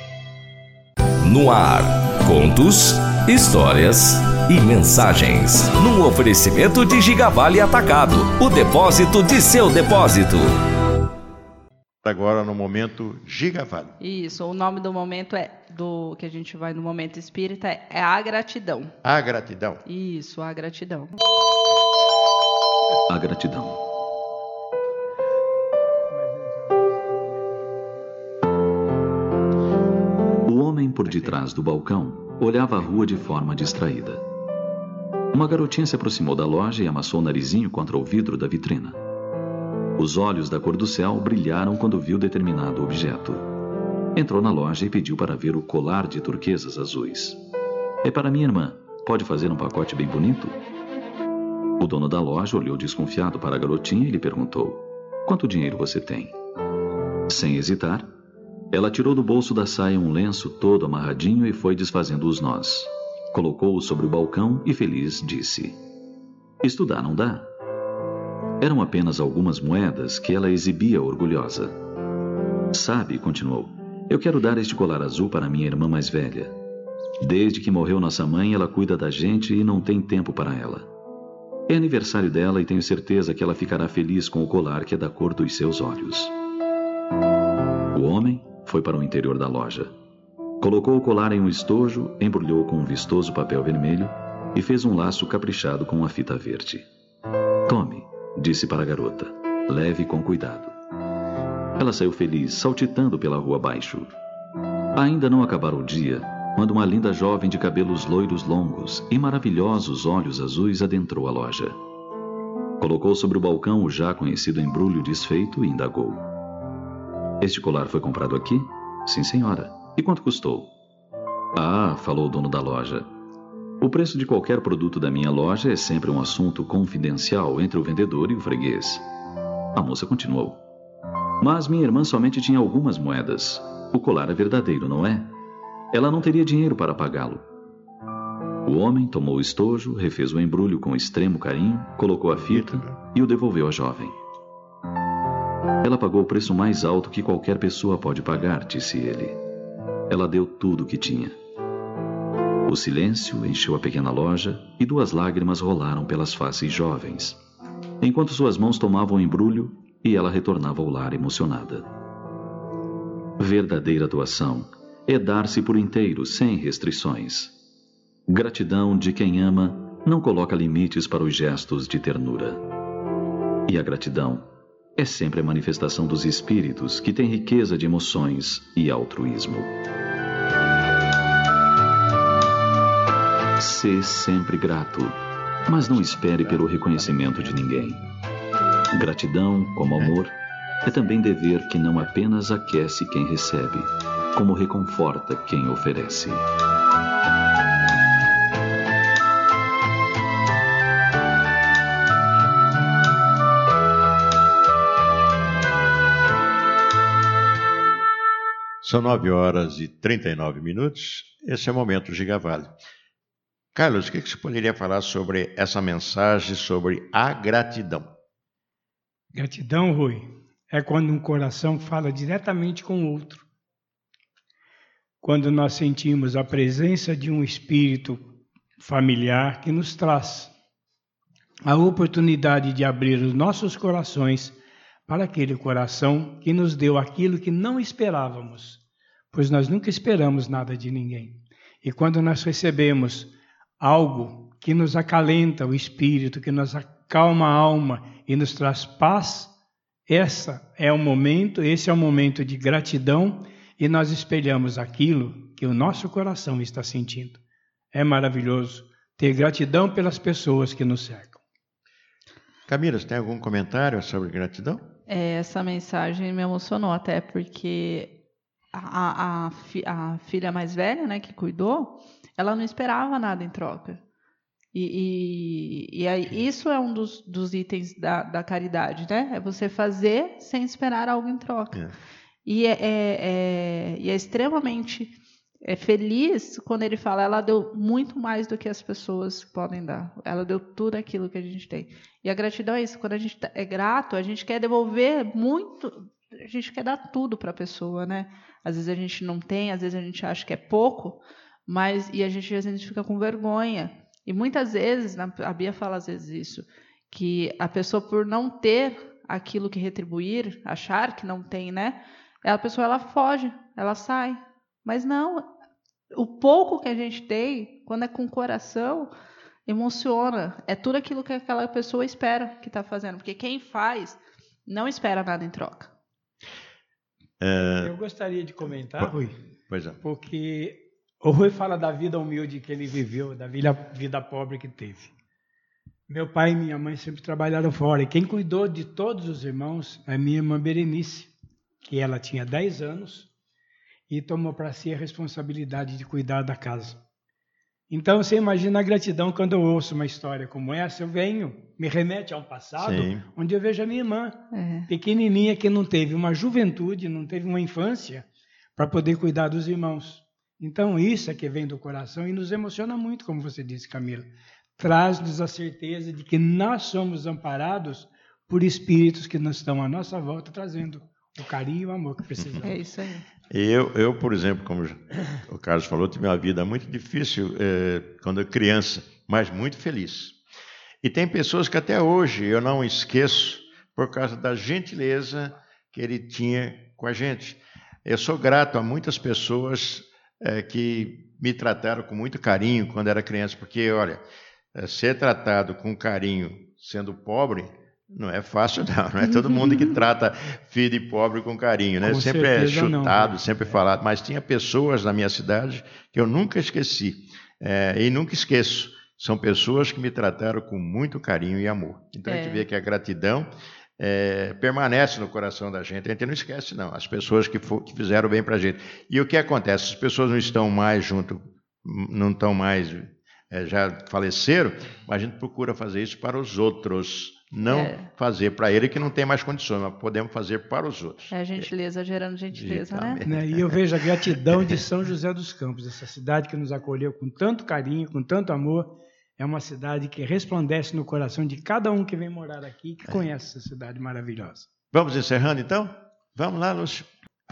No ar, contos, histórias e mensagens. Num oferecimento de Gigavale Atacado, o depósito de seu depósito. Agora no momento Gigavale. Isso, o nome do momento é do que a gente vai no momento espírita é, é a gratidão. A gratidão. Isso, a gratidão. A gratidão. O homem por detrás do balcão olhava a rua de forma distraída. Uma garotinha se aproximou da loja e amassou o narizinho contra o vidro da vitrina. Os olhos da cor do céu brilharam quando viu determinado objeto. Entrou na loja e pediu para ver o colar de turquesas azuis. É para minha irmã. Pode fazer um pacote bem bonito? O dono da loja olhou desconfiado para a garotinha e lhe perguntou: quanto dinheiro você tem? Sem hesitar, ela tirou do bolso da saia um lenço todo amarradinho e foi desfazendo os nós. Colocou-o sobre o balcão e feliz disse: estudar não dá? Eram apenas algumas moedas que ela exibia orgulhosa. Sabe, continuou, eu quero dar este colar azul para minha irmã mais velha. Desde que morreu nossa mãe, ela cuida da gente e não tem tempo para ela. É aniversário dela e tenho certeza que ela ficará feliz com o colar que é da cor dos seus olhos. O homem foi para o interior da loja. Colocou o colar em um estojo, embrulhou com um vistoso papel vermelho e fez um laço caprichado com uma fita verde. Tome, disse para a garota, leve com cuidado. Ela saiu feliz, saltitando pela rua abaixo. Ainda não acabara o dia, quando uma linda jovem de cabelos loiros longos e maravilhosos olhos azuis adentrou a loja. Colocou sobre o balcão o já conhecido embrulho desfeito e indagou: este colar foi comprado aqui? Sim, senhora. E quanto custou? Ah, falou o dono da loja. O preço de qualquer produto da minha loja é sempre um assunto confidencial entre o vendedor e o freguês. A moça continuou: mas minha irmã somente tinha algumas moedas. O colar é verdadeiro, não é? Ela não teria dinheiro para pagá-lo. O homem tomou o estojo, refez o embrulho com extremo carinho, colocou a fita e o devolveu à jovem. Ela pagou o preço mais alto que qualquer pessoa pode pagar, disse ele. Ela deu tudo o que tinha. O silêncio encheu a pequena loja e duas lágrimas rolaram pelas faces jovens, enquanto suas mãos tomavam o embrulho e ela retornava ao lar emocionada. Verdadeira doação é dar-se por inteiro, sem restrições. Gratidão de quem ama não coloca limites para os gestos de ternura. E a gratidão é sempre a manifestação dos espíritos que têm riqueza de emoções e altruísmo. Sê sempre grato, mas não espere pelo reconhecimento de ninguém. Gratidão, como amor, é também dever que não apenas aquece quem recebe, como reconforta quem oferece. São nove horas e trinta e nove minutos. Esse é o Momento Gigavale. Carlos, o que você poderia falar sobre essa mensagem sobre a gratidão? Gratidão, Rui, é quando um coração fala diretamente com o outro. Quando nós sentimos a presença de um espírito familiar que nos traz a oportunidade de abrir os nossos corações para aquele coração que nos deu aquilo que não esperávamos, pois nós nunca esperamos nada de ninguém. E quando nós recebemos algo que nos acalenta o espírito, que nos acalma a alma e nos traz paz, essa é o momento, esse é o momento de gratidão, e nós espelhamos aquilo que o nosso coração está sentindo. É maravilhoso ter gratidão pelas pessoas que nos cercam. Camila, você tem algum comentário sobre gratidão? É, essa mensagem me emocionou até porque a, a, a filha mais velha, né, que cuidou, ela não esperava nada em troca. E, e, e aí, isso é um dos, dos itens da, da caridade, né? É você fazer sem esperar algo em troca. É. E, é, é, é, e é extremamente é, feliz quando ele fala, ela deu muito mais do que as pessoas podem dar. Ela deu tudo aquilo que a gente tem. E a gratidão é isso. Quando a gente é grato, a gente quer devolver muito, a gente quer dar tudo para a pessoa, né? Às vezes a gente não tem, às vezes a gente acha que é pouco, mas e a gente às vezes fica com vergonha. E muitas vezes, a Bia fala às vezes isso, que a pessoa por não ter aquilo que retribuir, achar que não tem, né? A pessoa ela foge, ela sai. Mas não, o pouco que a gente tem, quando é com o coração, emociona. É tudo aquilo que aquela pessoa espera que está fazendo. Porque quem faz não espera nada em troca. É... Eu gostaria de comentar, Rui, pois é. Porque o Rui fala da vida humilde que ele viveu, da vida, vida pobre que teve. Meu pai e minha mãe sempre trabalharam fora. E quem cuidou de todos os irmãos é minha irmã Berenice, que ela tinha dez anos e tomou para si a responsabilidade de cuidar da casa. Então, você imagina a gratidão quando eu ouço uma história como essa, eu venho, me remete ao passado, Sim. onde eu vejo a minha irmã, é. pequenininha, que não teve uma juventude, não teve uma infância para poder cuidar dos irmãos. Então, isso é que vem do coração e nos emociona muito, como você disse, Camila. Traz-nos a certeza de que nós somos amparados por espíritos que nos estão à nossa volta, trazendo o carinho e o amor que precisamos. É isso aí. Eu, eu, por exemplo, como o Carlos falou, tive uma vida muito difícil eh, quando eu criança, mas muito feliz. E tem pessoas que até hoje eu não esqueço por causa da gentileza que ele tinha com a gente. Eu sou grato a muitas pessoas eh, que me trataram com muito carinho quando era criança, porque, olha, ser tratado com carinho sendo pobre não é fácil, não. Não é todo mundo que trata filho de pobre com carinho, né? Com sempre é chutado, não, sempre é. falado. Mas tinha pessoas na minha cidade que eu nunca esqueci é, e nunca esqueço. São pessoas que me trataram com muito carinho e amor. Então é. a gente vê que a gratidão é, permanece no coração da gente. A gente não esquece, não. As pessoas que, for, que fizeram bem para a gente. E o que acontece? As pessoas não estão mais junto, não estão mais, é, já faleceram, mas a gente procura fazer isso para os outros. Não é. fazer para ele que não tem mais condições, mas podemos fazer para os outros. É a gentileza gerando gentileza, né? E eu vejo a gratidão de São José dos Campos, essa cidade que nos acolheu com tanto carinho, com tanto amor. É uma cidade que resplandece no coração de cada um que vem morar aqui, que é. conhece essa cidade maravilhosa. Vamos encerrando então? Vamos lá, Lúcio.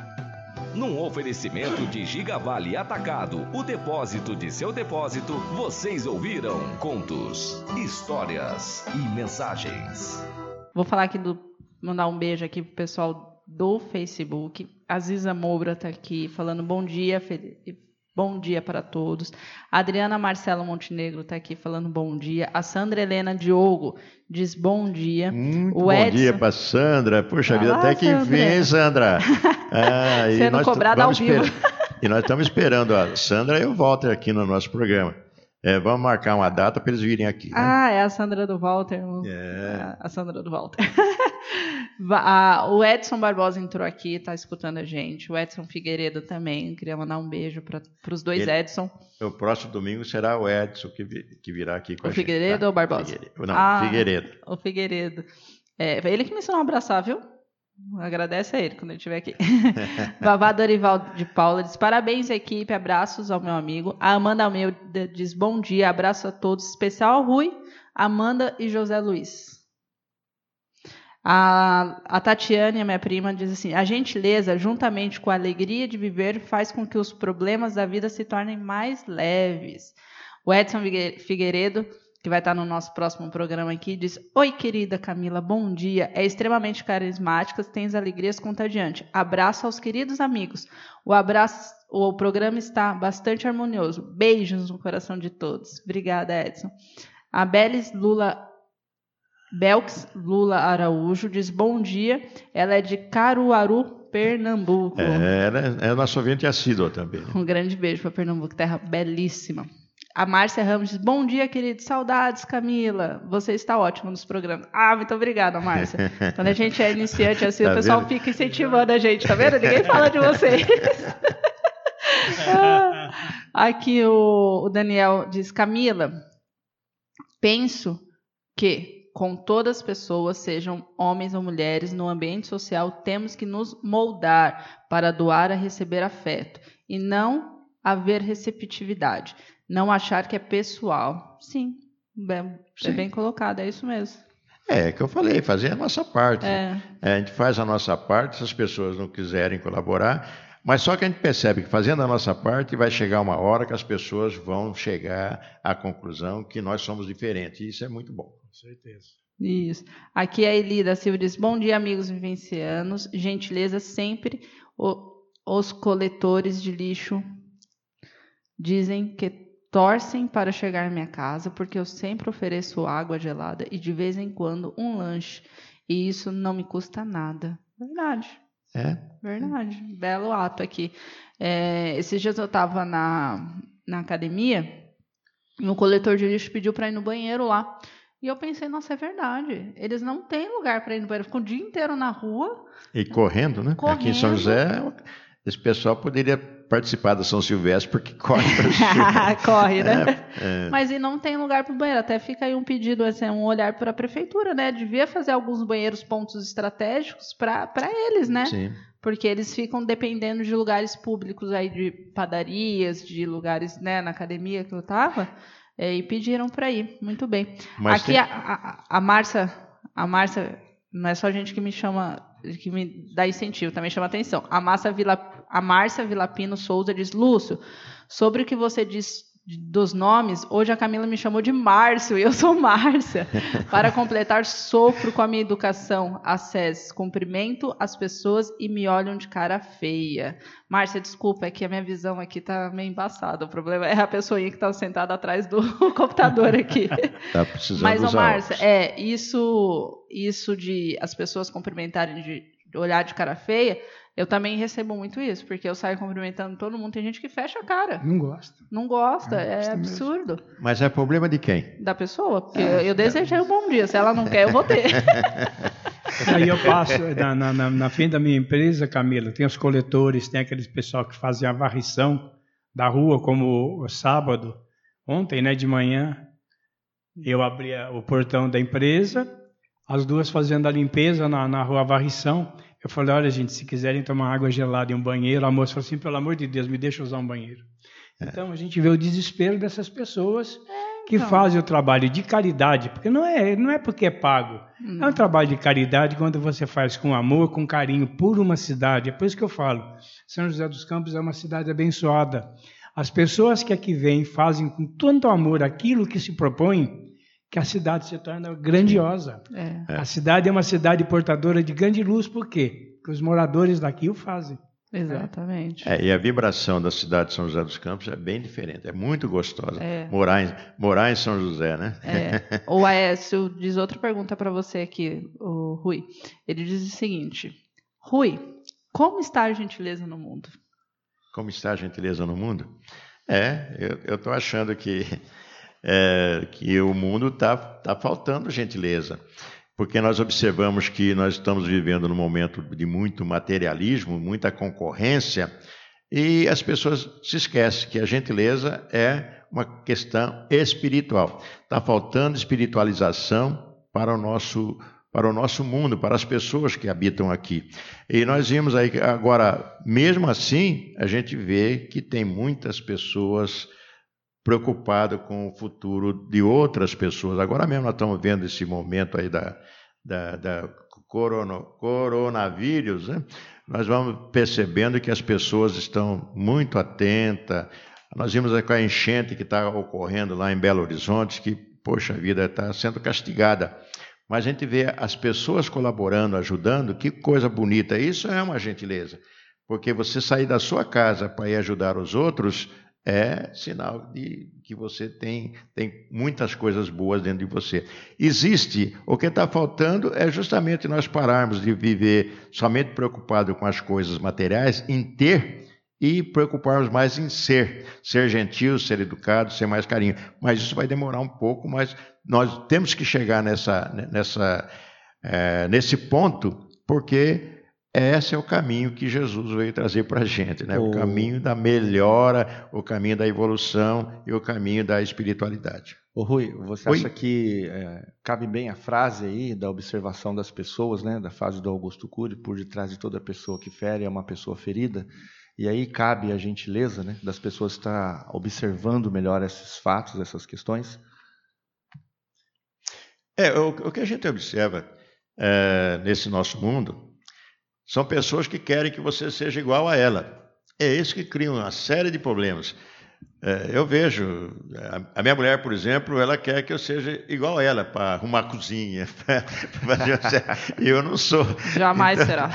Num oferecimento de Gigavale Atacado, o depósito de seu depósito, vocês ouviram contos, histórias e mensagens. Vou falar aqui do, mandar um beijo aqui pro pessoal do Facebook. A Ziza Moura tá aqui falando bom dia, Felipe. Bom dia para todos. A Adriana Marcelo Montenegro está aqui falando bom dia. A Sandra Helena Diogo diz bom dia. Muito o bom Edson... dia para Sandra. Puxa vida, até que enfim, Sandra. Ah, Sendo cobrada ao vivo. Esper... E nós estamos esperando a Sandra e o Walter aqui no nosso programa. É, vamos marcar uma data para eles virem aqui. Né? Ah, é a Sandra do Walter. É. A Sandra do Walter. O Edson Barbosa entrou aqui, está escutando a gente. O Edson Figueiredo também. Queria mandar um beijo para os dois Ele, Edson. O próximo domingo será o Edson que, que virá aqui com o a gente. O Figueiredo tá? ou o Barbosa? Figueiredo. Não, ah, Figueiredo. O Figueiredo. É, ele que me ensinou a abraçar, viu? Agradece a ele quando ele estiver aqui. Vavá Dorival de Paula diz parabéns, equipe, abraços ao meu amigo. A Amanda Almeida diz bom dia, abraço a todos, especial ao Rui, Amanda e José Luiz. A, a Tatiane, a minha prima, diz assim, a gentileza, juntamente com a alegria de viver, faz com que os problemas da vida se tornem mais leves. O Edson Figueiredo, que vai estar no nosso próximo programa aqui, diz, oi querida Camila, bom dia, é extremamente carismática, tens alegrias contagiantes, abraço aos queridos amigos, o abraço, o programa está bastante harmonioso, beijos no coração de todos, obrigada Edson. A Belis Lula, Belks Lula Araújo diz, bom dia, ela é de Caruaru, Pernambuco. É, ela é nossa ouvinte assídua também. Um grande beijo para Pernambuco, terra belíssima. A Márcia Ramos diz, bom dia, querido. Saudades, Camila. Você está ótima nos programas. Ah, muito obrigada, Márcia. Quando a gente é iniciante assim, tá o pessoal vendo? Fica incentivando a gente, tá vendo? Ninguém fala de vocês. ah, aqui o, o Daniel diz, Camila, penso que com todas as pessoas, sejam homens ou mulheres, no ambiente social, temos que nos moldar para doar a receber afeto e não haver receptividade. Não achar que é pessoal. Sim, bem, Sim. é bem colocado, é isso mesmo. É, é que eu falei, fazer a nossa parte. É. É, a gente faz a nossa parte, se as pessoas não quiserem colaborar, mas só que a gente percebe que fazendo a nossa parte vai chegar uma hora que as pessoas vão chegar à conclusão que nós somos diferentes, e isso é muito bom. Com certeza. Isso. Aqui a Eli da Silva diz, bom dia, amigos vivencianos. Gentileza sempre. O, os coletores de lixo dizem que torcem para chegar à minha casa, porque eu sempre ofereço água gelada e de vez em quando um lanche. E isso não me custa nada. Verdade. É? Verdade. Belo ato aqui. É, esses dias eu estava na, na academia e o coletor de lixo pediu para ir no banheiro lá. E eu pensei, nossa, é verdade. Eles não têm lugar para ir no banheiro. Ficam o dia inteiro na rua. E correndo, né? Correndo. Aqui em São José, esse pessoal poderia participar da São Silvestre porque corre para Corre, né? É, é. Mas e não tem lugar para o banheiro. Até fica aí um pedido, assim, um olhar para a prefeitura, né? Devia fazer alguns banheiros pontos estratégicos para eles, né? Sim. Porque eles ficam dependendo de lugares públicos aí, de padarias, de lugares, né, na academia que eu estava, é, e pediram para ir. Muito bem. Mas aqui tem... a, a, a Márcia, a Márcia, não é só gente que me chama, que me dá incentivo, também chama atenção. A Márcia Vila, a Márcia Vilapino Souza diz, Lúcio, sobre o que você diz dos nomes, hoje a Camila me chamou de Márcio e eu sou Márcia. Para completar, sofro com a minha educação, a S E S, cumprimento as pessoas e me olham de cara feia. Márcia, desculpa, é que a minha visão aqui tá meio embaçada. O problema é a pessoinha que está sentada atrás do computador aqui. Tá precisando Mas, ô, usar Márcia, óculos. é, isso, isso de as pessoas cumprimentarem de olhar de cara feia, eu também recebo muito isso, porque eu saio cumprimentando todo mundo, tem gente que fecha a cara. Não gosta. Não gosta, Não é gosta absurdo. Mas é problema de quem? Da pessoa, porque eu, eu desejei um bom dia, se ela não quer, eu vou ter. Aí eu passo na, na, na, na frente da minha empresa, Camila, tem os coletores, tem aqueles pessoal que fazem a varrição da rua, como o sábado, ontem, né, de manhã, eu abri o portão da empresa, as duas fazendo a limpeza na, na rua, a varrição. Eu falei, olha, gente, se quiserem tomar água gelada em um banheiro, a moça falou assim, pelo amor de Deus, me deixa usar um banheiro. É. Então, a gente vê o desespero dessas pessoas que então. fazem o trabalho de caridade, porque não é, não é porque é pago. Hum. É um trabalho de caridade quando você faz com amor, com carinho, por uma cidade. É por isso que eu falo, São José dos Campos é uma cidade abençoada. As pessoas que aqui vêm fazem com tanto amor aquilo que se propõe, que a cidade se torna grandiosa. É. A cidade é uma cidade portadora de grande luz, por quê? Porque os moradores daqui o fazem. Exatamente. É, e a vibração da cidade de São José dos Campos é bem diferente, é muito gostosa. É. Morar, em, morar em São José, né? É. O Aécio diz outra pergunta para você aqui, o Rui. Ele diz o seguinte, Rui, como está a gentileza no mundo? Como está a gentileza no mundo? É, eu estou achando que... É, que o mundo está tá faltando gentileza, porque nós observamos que nós estamos vivendo num momento de muito materialismo, muita concorrência, e as pessoas se esquecem que a gentileza é uma questão espiritual. Está faltando espiritualização para o nosso, para o nosso mundo, para as pessoas que habitam aqui. E nós vimos aí que agora, mesmo assim, a gente vê que tem muitas pessoas preocupado com o futuro de outras pessoas. Agora mesmo nós estamos vendo esse momento aí da, da, da corona, coronavírus, né? Nós vamos percebendo que as pessoas estão muito atentas. Nós vimos com a enchente que está ocorrendo lá em Belo Horizonte, que, poxa vida, está sendo castigada. Mas a gente vê as pessoas colaborando, ajudando, que coisa bonita. Isso é uma gentileza, porque você sair da sua casa para ir ajudar os outros é sinal de que você tem, tem muitas coisas boas dentro de você. Existe, o que está faltando é justamente nós pararmos de viver somente preocupado com as coisas materiais, em ter, e preocuparmos mais em ser, ser gentil, ser educado, ser mais carinho. Mas isso vai demorar um pouco, mas nós temos que chegar nessa, nessa, é, nesse ponto, porque... esse é o caminho que Jesus veio trazer para a gente, né? O... o caminho da melhora, o caminho da evolução e o caminho da espiritualidade. Ô Rui, você Oi? acha que é, cabe bem a frase aí da observação das pessoas, né? Da frase do Augusto Cury, por detrás de toda pessoa que fere é uma pessoa ferida, e aí cabe a gentileza, né? Das pessoas estar observando melhor esses fatos, essas questões? É, o, o que a gente observa é, nesse nosso mundo são pessoas que querem que você seja igual a ela. É isso que cria uma série de problemas. É, eu vejo, a minha mulher, por exemplo, ela quer que eu seja igual a ela, para arrumar a cozinha. E eu não sou. Jamais então, será.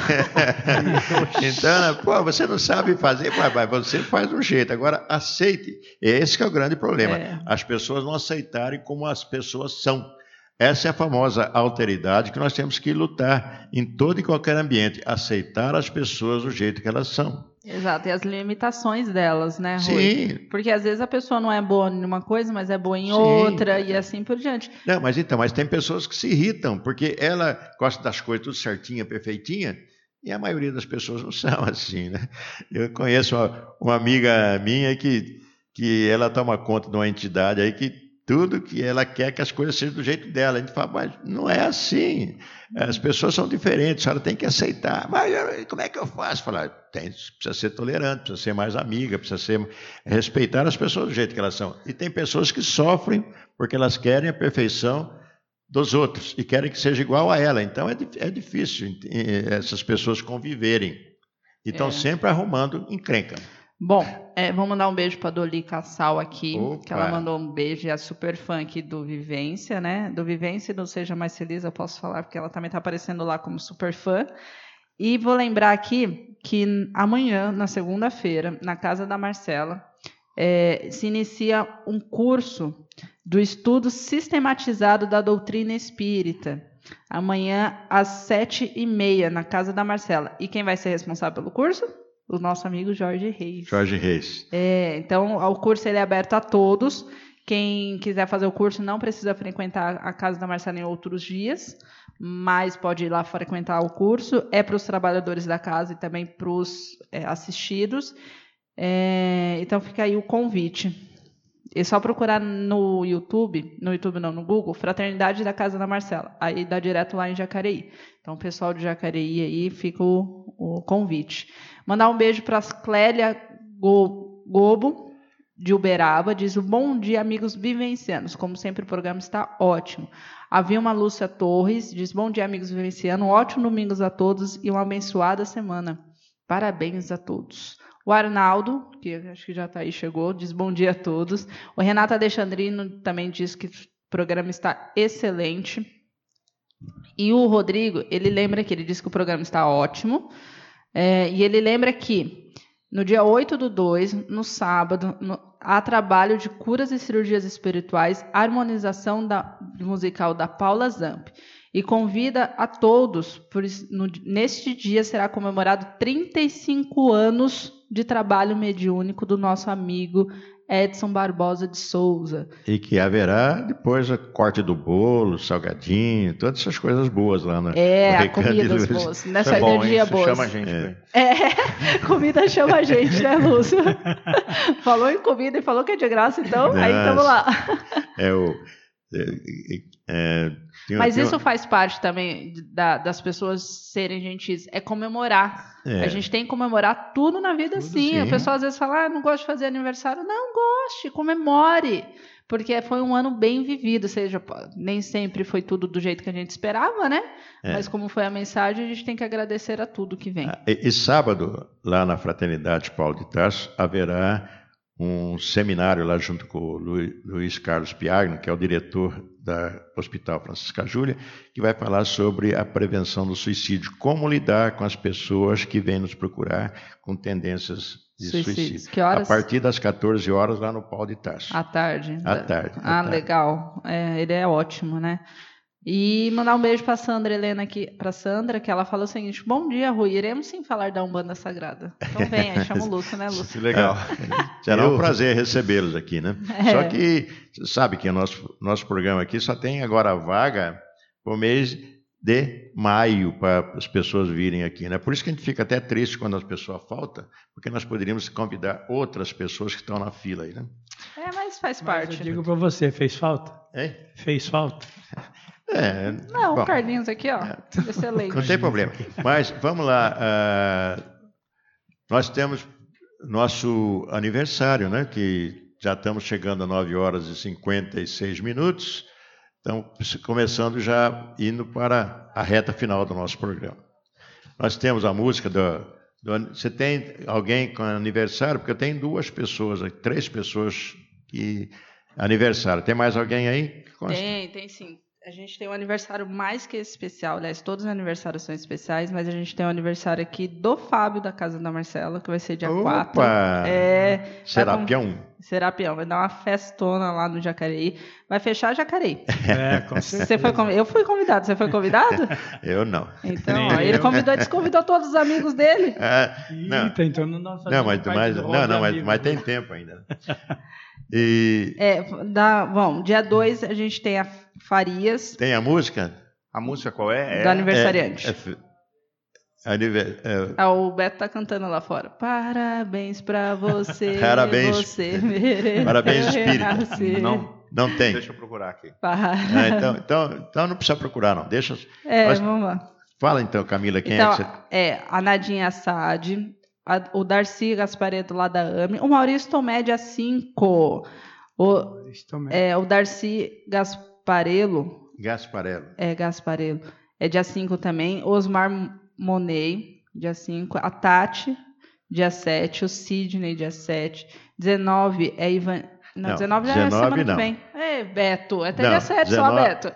Então, pô, você não sabe fazer, mas você faz um jeito. Agora, aceite. Esse que é o grande problema. É. As pessoas não aceitarem como as pessoas são. Essa é a famosa alteridade que nós temos que lutar em todo e qualquer ambiente. Aceitar as pessoas do jeito que elas são. Exato, e as limitações delas, né, Rui? Sim. Porque às vezes a pessoa não é boa em uma coisa, mas é boa em Sim. outra, e assim por diante. Não, mas então, mas tem pessoas que se irritam, porque ela gosta das coisas tudo certinha, perfeitinha, e a maioria das pessoas não são assim, né? Eu conheço uma, uma amiga minha que, que ela toma conta de uma entidade aí que tudo que ela quer que as coisas sejam do jeito dela. A gente fala, mas não é assim. As pessoas são diferentes, ela tem que aceitar. Mas como é que eu faço? Falar, tem, precisa ser tolerante, precisa ser mais amiga, precisa ser, respeitar as pessoas do jeito que elas são. E tem pessoas que sofrem porque elas querem a perfeição dos outros e querem que seja igual a ela. Então é, é difícil essas pessoas conviverem. E estão É. sempre arrumando encrenca. Bom, é, vamos mandar um beijo para Doli Cassal aqui, Opa. que ela mandou um beijo, e é super fã aqui do Vivência, né? Do Vivência e do Seja Mais Feliz, eu posso falar, porque ela também está aparecendo lá como super fã. E vou lembrar aqui que amanhã, na segunda-feira, na casa da Marcela, é, se inicia um curso do estudo sistematizado da doutrina espírita. Amanhã, às sete e meia, na casa da Marcela. E quem vai ser responsável pelo curso? O nosso amigo Jorge Reis. Jorge Reis. É, então, o curso ele é aberto a todos. Quem quiser fazer o curso não precisa frequentar a casa da Marcela em outros dias, mas pode ir lá frequentar o curso. É para os trabalhadores da casa e também para os é, assistidos. É, então, fica aí o convite. É só procurar no YouTube, no YouTube não, no Google, Fraternidade da Casa da Marcela. Aí dá direto lá em Jacareí. Então, o pessoal de Jacareí aí fica o, o convite. Mandar um beijo para a Clélia Go, Gobo, de Uberaba. Diz, bom dia, amigos vivencianos. Como sempre, o programa está ótimo. A Vilma Lúcia Torres diz, bom dia, amigos vivencianos. Ótimo domingo a todos e uma abençoada semana. Parabéns a todos. O Arnaldo, que acho que já está aí, chegou, diz bom dia a todos. O Renato Alexandrino também diz que o programa está excelente. E o Rodrigo, ele lembra que ele diz que o programa está ótimo. É, e ele lembra que no dia oito do dois, no sábado, no, há trabalho de curas e cirurgias espirituais, harmonização da, musical da Paula Zamp. E convida a todos, por, no, neste dia será comemorado trinta e cinco anos de trabalho mediúnico do nosso amigo Edson Barbosa de Souza. E que haverá depois a corte do bolo, salgadinho, todas essas coisas boas lá, né? É, a comidas boas, nessa é bom, energia hein? boa. Chama a gente. É. É, comida chama a gente, né, Lúcio? Falou em comida e falou que é de graça, então Nossa. aí estamos lá. É o... É, é, tem, Mas tem isso uma... faz parte também da, das pessoas serem gentis, é comemorar. É. A gente tem que comemorar tudo na vida, Tudo sim. sim. A pessoa às vezes fala, ah, não gosto de fazer aniversário. Não, goste, comemore. Porque foi um ano bem vivido, ou seja, nem sempre foi tudo do jeito que a gente esperava, né? É. Mas como foi a mensagem, a gente tem que agradecer a tudo que vem. E, e sábado, lá na Fraternidade Paulo de Tarso, haverá um seminário lá junto com o Luiz, Luiz Carlos Piagno, que é o diretor do Hospital Francisca Júlia, que vai falar sobre a prevenção do suicídio, como lidar com as pessoas que vêm nos procurar com tendências de Suicídios. suicídio. Que horas? A partir das quatorze horas lá no Paulo de Tarso. À tarde. À tarde. Ah, à tarde. legal. É, ele é ótimo, né? E mandar um beijo para Sandra Helena aqui, para Sandra, que ela falou o seguinte: bom dia, Rui, iremos sim falar da Umbanda Sagrada. Então vem aí, chama o Lúcio, né, Lúcio? Que legal. Será um Eu- prazer recebê-los aqui, né? É. Só que, você sabe que o nosso, nosso programa aqui só tem agora vaga para o mês de maio, para as pessoas virem aqui, né? Por isso que a gente fica até triste quando as pessoas faltam, porque nós poderíamos convidar outras pessoas que estão na fila aí, né? É, mas faz Mas parte. eu digo para você, fez falta? Hein? Fez falta? É, Não, bom, o Carlinhos aqui, ó. Excelente. não tem problema. Mas vamos lá. ah, nós temos nosso aniversário, né? Que já estamos chegando a nove horas e cinquenta e seis minutos. Então, começando já indo para a reta final do nosso programa. Nós temos a música do, Você tem alguém com aniversário? Porque eu tenho duas pessoas, três pessoas que aniversário. Tem mais alguém aí? Tem, tem sim. A gente tem um aniversário mais que especial. Aliás, todos os aniversários são especiais, mas a gente tem um aniversário aqui do Fábio, da casa da Marcela, que vai ser dia Opa! quatro. É, Serapião? Com... Serapião. Vai dar uma festona lá no Jacareí. Vai fechar Jacareí. É, com certeza. Você foi conv... Eu fui convidado. Você foi convidado? Eu não. Então, ó, ele convidou, desconvidou todos os amigos dele. Ah, não. Eita, então não dá Não, mas, mas, não, não mas, mas tem tempo ainda. E... É, dá, bom, dia dois a gente tem a Farias. Tem a música? A música qual é? Do aniversariante. É, é, aniver, é... Ah, o Beto tá cantando lá fora. Parabéns pra você. Parabéns. Você merece. Parabéns, espírito. Não, não tem. Deixa eu procurar aqui. Para... Ah, então, então, então não precisa procurar, não. Deixa. É, Mas... vamos lá. Fala então, Camila, quem então, é que você... É, a Nadinha Assad, a, o Darcy Gaspareto lá da A M I, o Maurício Tomé dia cinco. O, é, o Darcy Gasparello. Gasparello. É, Gasparello. É dia cinco também. Osmar Monet, dia cinco. A Tati, dia sete. O Sidney, dia sete. dezenove é Ivan. Não, não dezenove já é semana não. que vem. É, Beto. Até não, dia sete dezenove... só, Beto.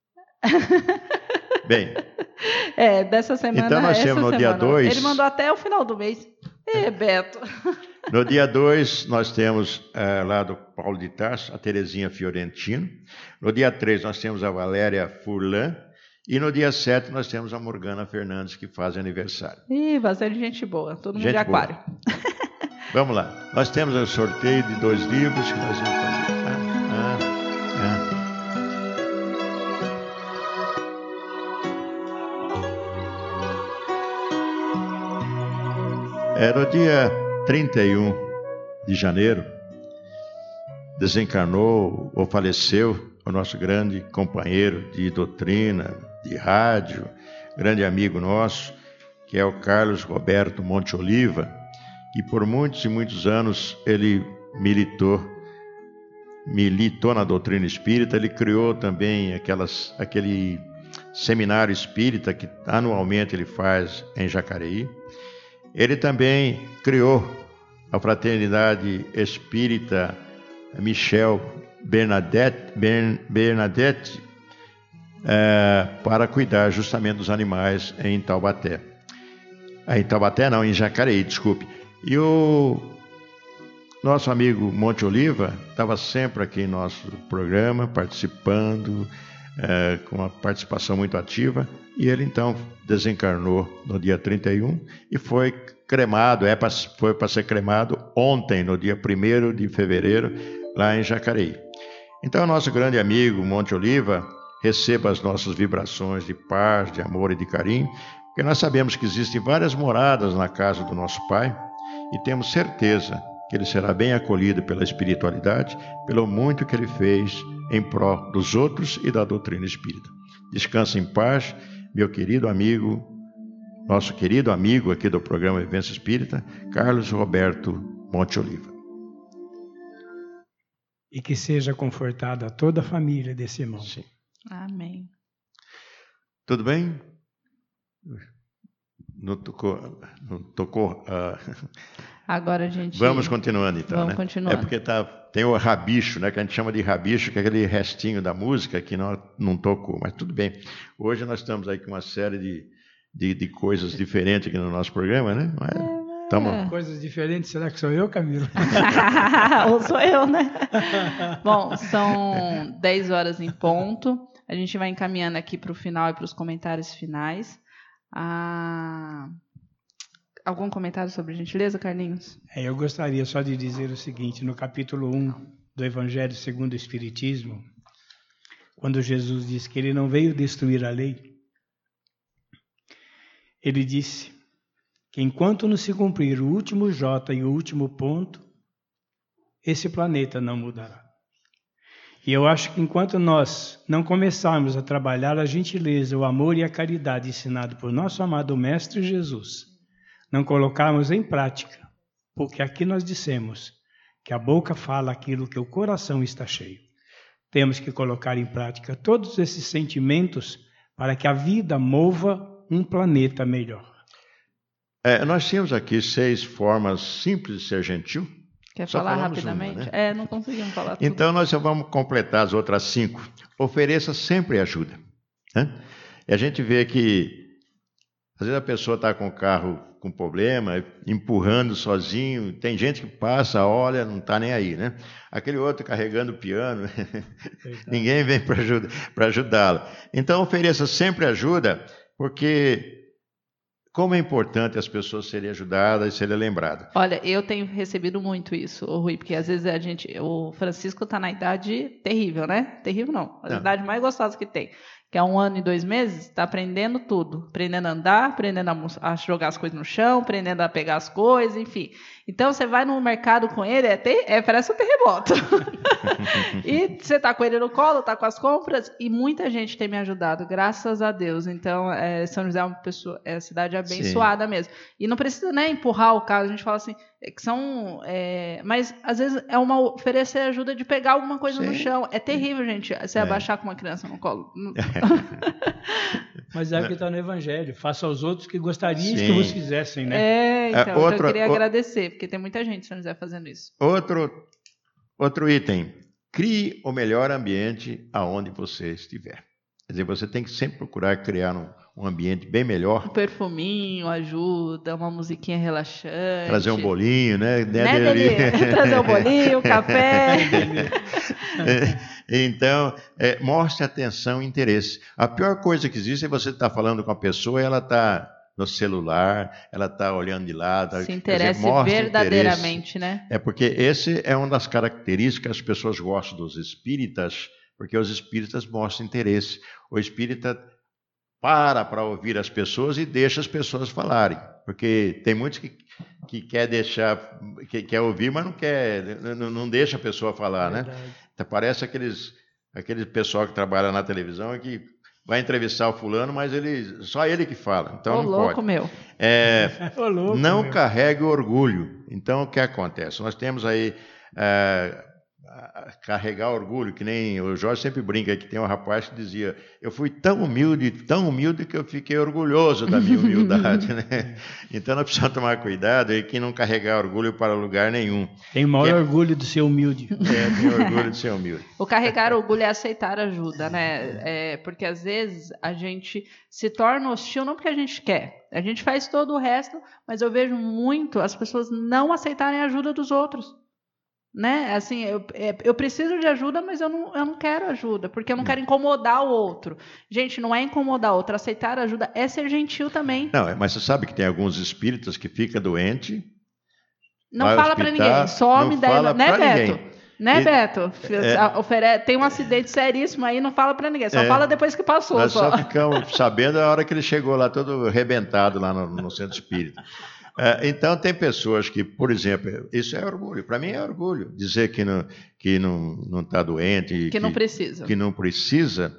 Bem. É, dessa semana. Então nós temos no semana. dia dois. Ele mandou até o final do mês. É, Beto. No dia dois, nós temos uh, lá do Paulo de Tarso, a Terezinha Fiorentino. No dia três, nós temos a Valéria Furlan. E no dia sete, nós temos a Morgana Fernandes, que faz aniversário. Ih, bastante gente boa. Todo mundo gente de aquário. Vamos lá. Nós temos o sorteio de dois livros que nós vamos fazer. Ah, ah, ah. É, no dia trinta e um de janeiro, desencarnou ou faleceu o nosso grande companheiro de doutrina, de rádio, grande amigo nosso, que é o Carlos Roberto Monte Oliva, que por muitos e muitos anos ele militou, militou na doutrina espírita. Ele criou também aquelas, aquele seminário espírita que anualmente ele faz em Jacareí. Ele também criou a Fraternidade Espírita Michel Bernadette, Bernadette é, para cuidar justamente dos animais em Taubaté. Em Taubaté não, em Jacareí, desculpe. E o nosso amigo Monte Oliva estava sempre aqui em nosso programa, participando, é, com uma participação muito ativa. E ele então desencarnou no dia trinta e um e foi cremado, é pra, foi para ser cremado ontem, no dia primeiro de fevereiro, lá em Jacareí. Então, nosso grande amigo Monte Oliva, receba as nossas vibrações de paz, de amor e de carinho, porque nós sabemos que existem várias moradas na casa do nosso Pai e temos certeza que ele será bem acolhido pela espiritualidade, pelo muito que ele fez em prol dos outros e da doutrina espírita. Descanse em paz, meu querido amigo, nosso querido amigo aqui do programa Vivência Espírita, Carlos Roberto Monte Oliva. E que seja confortada toda a família desse irmão. Sim. Amém. Tudo bem? Não tocou? Não tocou uh... Agora a gente... Vamos continuando então, Vamos né? continuando. É porque tá, tem o rabicho, né? Que a gente chama de rabicho, que é aquele restinho da música que não, não tocou. Mas tudo bem. Hoje nós estamos aí com uma série de, de, de coisas diferentes aqui no nosso programa, né? Mas, é, tamo... é. Coisas diferentes, será que sou eu, Camila? Ou sou eu, né? Bom, são dez horas em ponto. A gente vai encaminhando aqui para o final e para os comentários finais. Ah... Algum comentário sobre gentileza, Carlinhos? É, eu gostaria só de dizer o seguinte, no capítulo um do Evangelho segundo o Espiritismo, quando Jesus disse que ele não veio destruir a lei, ele disse que enquanto não se cumprir o último J e o último ponto, esse planeta não mudará. E eu acho que enquanto nós não começarmos a trabalhar a gentileza, o amor e a caridade ensinado por nosso amado Mestre Jesus, não colocarmos em prática, porque aqui nós dissemos que a boca fala aquilo que o coração está cheio. Temos que colocar em prática todos esses sentimentos para que a vida mova um planeta melhor. É, nós tínhamos aqui seis formas simples de ser gentil. Quer Só falar falamos rapidamente? uma, né? É, não conseguimos falar tudo. Então, nós já vamos completar as outras cinco. Ofereça sempre ajuda. Né? E a gente vê que, às vezes, a pessoa está com o carro com problema, empurrando sozinho. Tem gente que passa, olha, não está nem aí. Né? Aquele outro carregando o piano, ninguém vem para ajudar, para ajudá-lo. Então, ofereça sempre ajuda, porque como é importante as pessoas serem ajudadas e serem lembradas. Olha, eu tenho recebido muito isso, ô Rui, porque às vezes a gente, o Francisco está na idade terrível, né? Terrível não, a Não. idade mais gostosa que tem, que é um ano e dois meses, está aprendendo tudo, aprendendo a andar, aprendendo a, a jogar as coisas no chão, aprendendo a pegar as coisas, enfim. Então você vai no mercado com ele, é, ter, é parece um terremoto. E você está com ele no colo, está com as compras, e muita gente tem me ajudado, graças a Deus. Então, é, São José é uma pessoa, é a cidade abençoada Sim. mesmo. E não precisa, né, empurrar o carro, a gente fala assim, é que são. É, mas às vezes é uma oferecer ajuda de pegar alguma coisa Sim. no chão. É terrível, gente, você é. abaixar com uma criança no colo. Mas é o que está no Evangelho. Faça aos outros que gostariam Sim. que vos fizessem, né? É, então, é, outra, eu queria o... agradecer, porque tem muita gente, São José, fazendo isso. Outro, outro item. Crie o melhor ambiente aonde você estiver. Quer dizer, você tem que sempre procurar criar um, um ambiente bem melhor. Um perfuminho ajuda, uma musiquinha relaxante. Trazer um bolinho, né? né dele... Trazer um bolinho, um café. Então, é, mostre atenção e interesse. A pior coisa que existe é você estar falando com a pessoa e ela está no celular, ela está olhando de lado. Se interesse dizer, verdadeiramente, interesse. né? É porque esse é uma das características que as pessoas gostam dos espíritas, porque os espíritas mostram interesse. O espírita para para ouvir as pessoas e deixa as pessoas falarem, porque tem muitos que, que quer deixar, que quer ouvir, mas não quer, não, não deixa a pessoa falar, né? Então, parece aqueles, aquele pessoal que trabalha na televisão que vai entrevistar o fulano, mas ele, só ele que fala, então Ô, não louco, pode. Meu. É, Ô, louco, não meu. carregue o orgulho. Então, o que acontece? Nós temos aí é, carregar orgulho, que nem o Jorge sempre brinca, que tem um rapaz que dizia, eu fui tão humilde, tão humilde que eu fiquei orgulhoso da minha humildade, né? Então nós precisamos tomar cuidado e que não carregar orgulho para lugar nenhum. Tem o maior é, orgulho de ser humilde. É, tem orgulho de ser humilde. O carregar orgulho é aceitar ajuda, né? É, porque às vezes a gente se torna hostil não porque a gente quer, a gente faz todo o resto, mas eu vejo muito as pessoas não aceitarem a ajuda dos outros. Né? Assim, eu, eu preciso de ajuda, mas eu não, eu não quero ajuda, porque eu não quero incomodar o outro. Gente, não é incomodar o outro, aceitar ajuda é ser gentil também. Não, mas você sabe que tem alguns espíritas que ficam doentes. Não fala para ninguém, some não daí, fala né, pra Beto? ninguém. Né, E, Beto? é, Ofere... Tem um acidente seríssimo aí, não fala para ninguém, só é, fala depois que passou. Nós só, só ficamos sabendo a hora que ele chegou lá todo arrebentado lá no, no centro espírita. Então, tem pessoas que, por exemplo, isso é orgulho. Para mim é orgulho dizer que não está que não, não tá doente. Que, que não precisa. Que não precisa.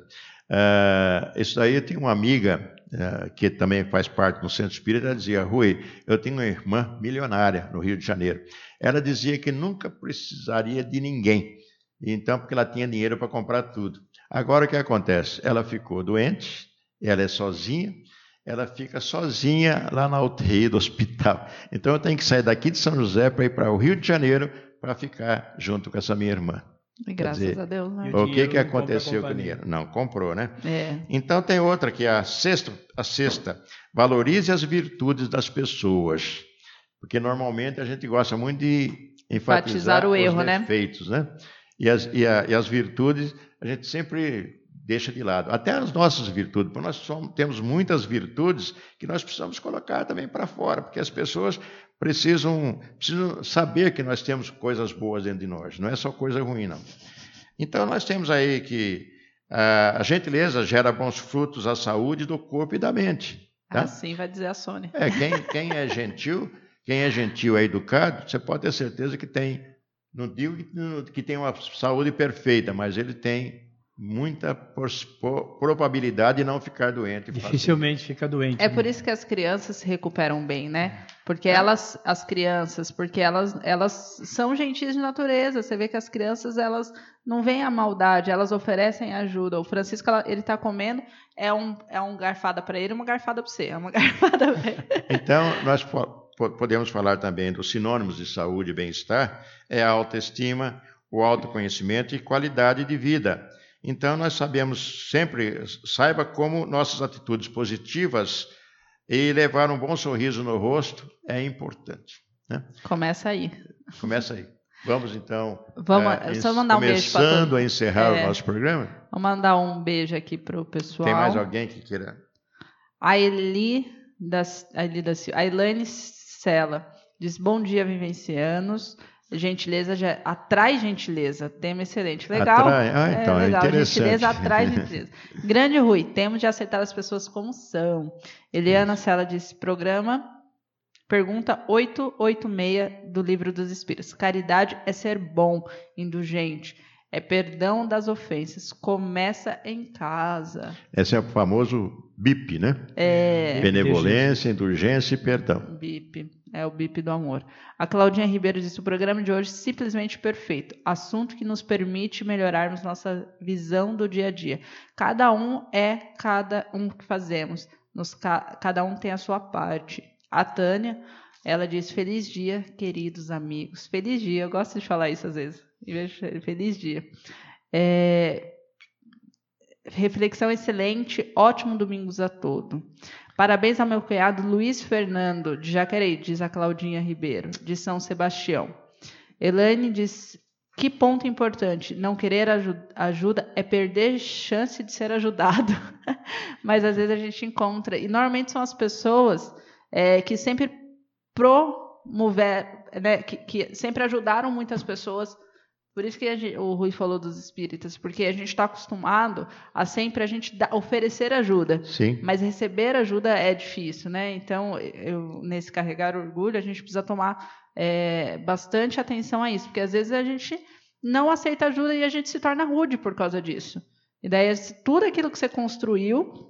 Uh, isso daí eu tenho uma amiga uh, que também faz parte do Centro Espírita, ela dizia, Rui, eu tenho uma irmã milionária no Rio de Janeiro. Ela dizia que nunca precisaria de ninguém. Então, porque ela tinha dinheiro para comprar tudo. Agora, o que acontece? Ela ficou doente, ela é sozinha, ela fica sozinha lá na U T I do hospital. Então, eu tenho que sair daqui de São José para ir para o Rio de Janeiro para ficar junto com essa minha irmã. E graças dizer, a Deus, né? O que, que aconteceu com o dinheiro? Não, comprou, né? É. Então, tem outra que é a sexta, a sexta. Valorize as virtudes das pessoas. Porque, normalmente, a gente gosta muito de enfatizar o os erro, defeitos, né? E as, e, a, e as virtudes, a gente sempre deixa de lado. Até as nossas virtudes, porque nós somos, temos muitas virtudes que nós precisamos colocar também para fora, porque as pessoas precisam, precisam saber que nós temos coisas boas dentro de nós, não é só coisa ruim, não. Então, nós temos aí que a, a gentileza gera bons frutos à saúde do corpo e da mente. Tá? Assim vai dizer a Sônia. É, quem, quem é gentil, quem é gentil é educado, você pode ter certeza que tem, não digo que, que tem uma saúde perfeita, mas ele tem muita probabilidade de não ficar doente. Dificilmente fica doente. É né? por isso que as crianças se recuperam bem, né? Porque elas, as crianças, porque elas, elas são gentis de natureza. Você vê que as crianças, elas não veem a maldade, elas oferecem ajuda. O Francisco, ela, ele está comendo, é um, é um garfada para ele, uma garfada para você, é uma garfada para ele. Então, nós po- podemos falar também dos sinônimos de saúde e bem-estar, é a autoestima, o autoconhecimento e qualidade de vida. Então, nós sabemos sempre, saiba como nossas atitudes positivas e levar um bom sorriso no rosto é importante, né? Começa aí. Começa aí. Vamos, então, Vamos, é, só mandar um beijo para começando a encerrar é, o nosso programa. Vou mandar um beijo aqui para o pessoal. Tem mais alguém que queira? A Eli da, a Eli da Silva, a Elaine Sela diz, bom dia, vivencianos. Gentileza já atrai gentileza, tema excelente. Legal. Atrai. Ah, então, é, legal. é interessante. Gentileza atrai gentileza. Grande Rui, temos de aceitar as pessoas como são. Eliana Sela disse, programa, pergunta oitocentos e oitenta e seis do Livro dos Espíritos. Caridade é ser bom, indulgente, é perdão das ofensas. Começa em casa. Esse é o famoso B I P, né? É. Benevolência, indulgência e perdão. B I P. É o B I P do amor. A Claudinha Ribeiro disse, o programa de hoje é simplesmente perfeito. Assunto que nos permite melhorarmos nossa visão do dia a dia. Cada um é cada um que fazemos. Nos, cada um tem a sua parte. A Tânia, ela diz, feliz dia, queridos amigos. Feliz dia, eu gosto de falar isso às vezes. Feliz dia. É, reflexão excelente, ótimo domingos a todos. Parabéns ao meu cunhado Luiz Fernando, de Jacareí, diz a Claudinha Ribeiro, de São Sebastião. Elaine diz, que ponto importante, não querer ajuda é perder chance de ser ajudado. Mas às vezes a gente encontra, e normalmente são as pessoas é, que sempre promoveram, né, que, que sempre ajudaram muitas pessoas. Por isso que a gente, o Rui falou dos espíritas, porque a gente está acostumado a sempre a gente dar, oferecer ajuda. Sim. Mas receber ajuda é difícil, né? Então, eu, nesse carregar orgulho, a gente precisa tomar é, bastante atenção a isso, porque às vezes a gente não aceita ajuda e a gente se torna rude por causa disso. E daí, tudo aquilo que você construiu,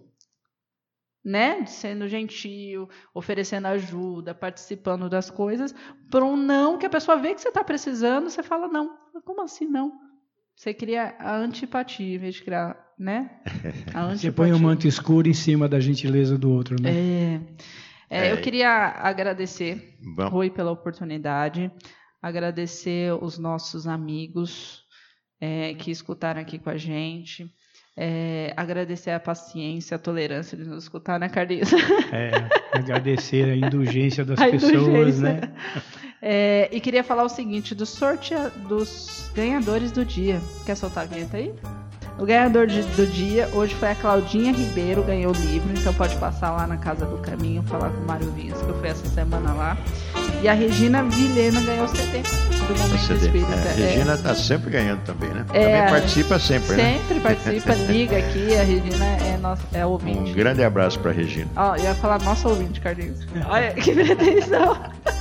né, sendo gentil, oferecendo ajuda, participando das coisas, por um não que a pessoa vê que você está precisando, você fala não. Como assim não? Você cria a antipatia, em vez de criar, né? A antipatia. Você põe um manto escuro em cima da gentileza do outro, né? É. É, É. eu queria agradecer, Bom. Rui, pela oportunidade, agradecer os nossos amigos é, que escutaram aqui com a gente. É, agradecer a paciência, a tolerância de nos escutar, né, Carlinhos? É, agradecer a indulgência das A pessoas, indulgência. né? É, e queria falar o seguinte, do sorteio dos ganhadores do dia. Quer soltar a vinheta aí? O ganhador de, do dia hoje foi a Claudinha Ribeiro, ganhou o livro, então pode passar lá na Casa do Caminho, falar com o Mário Vinhos, que eu fui essa semana lá. E a Regina Vilhena ganhou o C D do Momento C D. Espírita. É, a Regina está sempre ganhando também, né? É, também participa sempre, né? Sempre participa, liga aqui, a Regina é, nossa, é ouvinte. Um grande abraço para a Regina. Ó, eu ia falar nossa ouvinte, Carlinhos. Olha, que pretensão.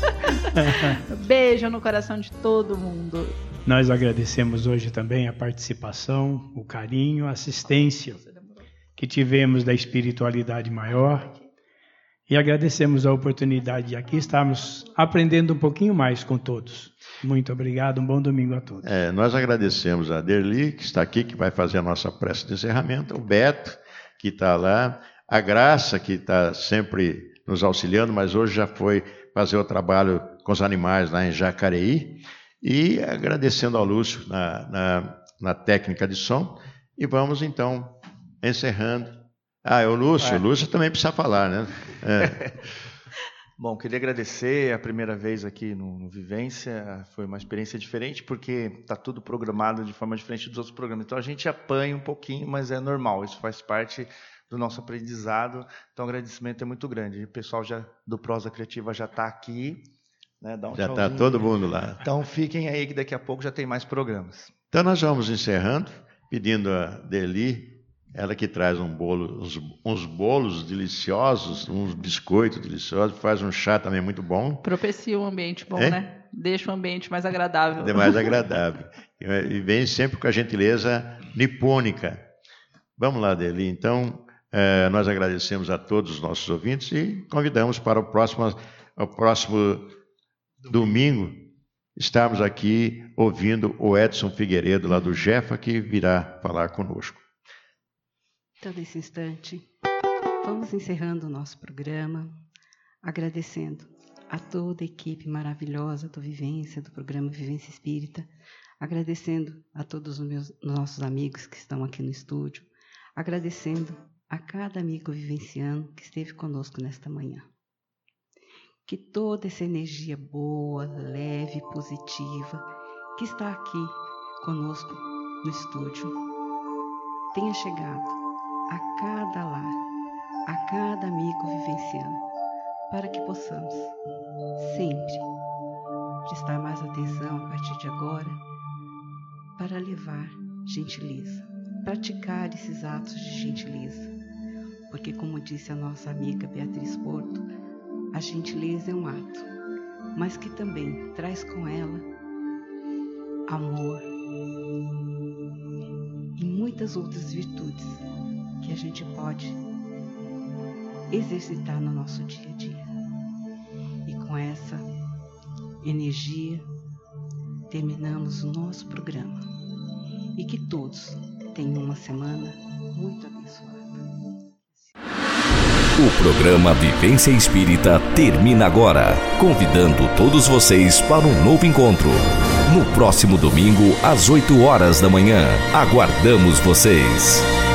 Beijo no coração de todo mundo. Nós agradecemos hoje também a participação, o carinho, a assistência que tivemos da espiritualidade maior e agradecemos a oportunidade de aqui estarmos aprendendo um pouquinho mais com todos. Muito obrigado, um bom domingo a todos. É, nós agradecemos a Derli, que está aqui, que vai fazer a nossa prece de encerramento, o Beto, que está lá, a Graça, que está sempre nos auxiliando, mas hoje já foi fazer o trabalho com os animais lá em Jacareí, e agradecendo ao Lúcio na, na, na técnica de som, e vamos então encerrando. Ah, é o Lúcio, É. o Lúcio também precisa falar, né? É. Bom, queria agradecer a primeira vez aqui no, no Vivência, foi uma experiência diferente, porque está tudo programado de forma diferente dos outros programas, então a gente apanha um pouquinho, mas é normal, isso faz parte do nosso aprendizado, então o agradecimento é muito grande. O pessoal já, do Prosa Criativa já está aqui, né, dá um Já está tchauzinho. todo mundo lá. Então fiquem aí que daqui a pouco já tem mais programas. Então nós vamos encerrando, pedindo a Deli, ela que traz um bolo, uns, uns bolos deliciosos, uns biscoitos deliciosos, faz um chá também muito bom, Propicia um ambiente bom, É? né? Deixa o ambiente mais agradável. é mais agradável. E vem sempre com a gentileza nipônica. Vamos lá, Deli. Então, eh, nós agradecemos a todos os nossos ouvintes e convidamos para o próximo, ao próximo domingo, estarmos aqui ouvindo o Edson Figueiredo, lá do Jefa, que virá falar conosco. Então, nesse instante, vamos encerrando o nosso programa, agradecendo a toda a equipe maravilhosa do Vivência, do programa Vivência Espírita, agradecendo a todos os meus, nossos amigos que estão aqui no estúdio, agradecendo a cada amigo vivenciano que esteve conosco nesta manhã. Que toda essa energia boa, leve, positiva, que está aqui conosco no estúdio, tenha chegado a cada lar, a cada amigo vivenciano, para que possamos sempre prestar mais atenção a partir de agora, para levar gentileza, praticar esses atos de gentileza, porque, como disse a nossa amiga Beatriz Porto, a gentileza é um ato, mas que também traz com ela amor e muitas outras virtudes que a gente pode exercitar no nosso dia a dia. E com essa energia, terminamos o nosso programa. E que todos tenham uma semana muito abençoada. O programa Vivência Espírita termina agora, convidando todos vocês para um novo encontro. No próximo domingo, às oito horas da manhã. Aguardamos vocês!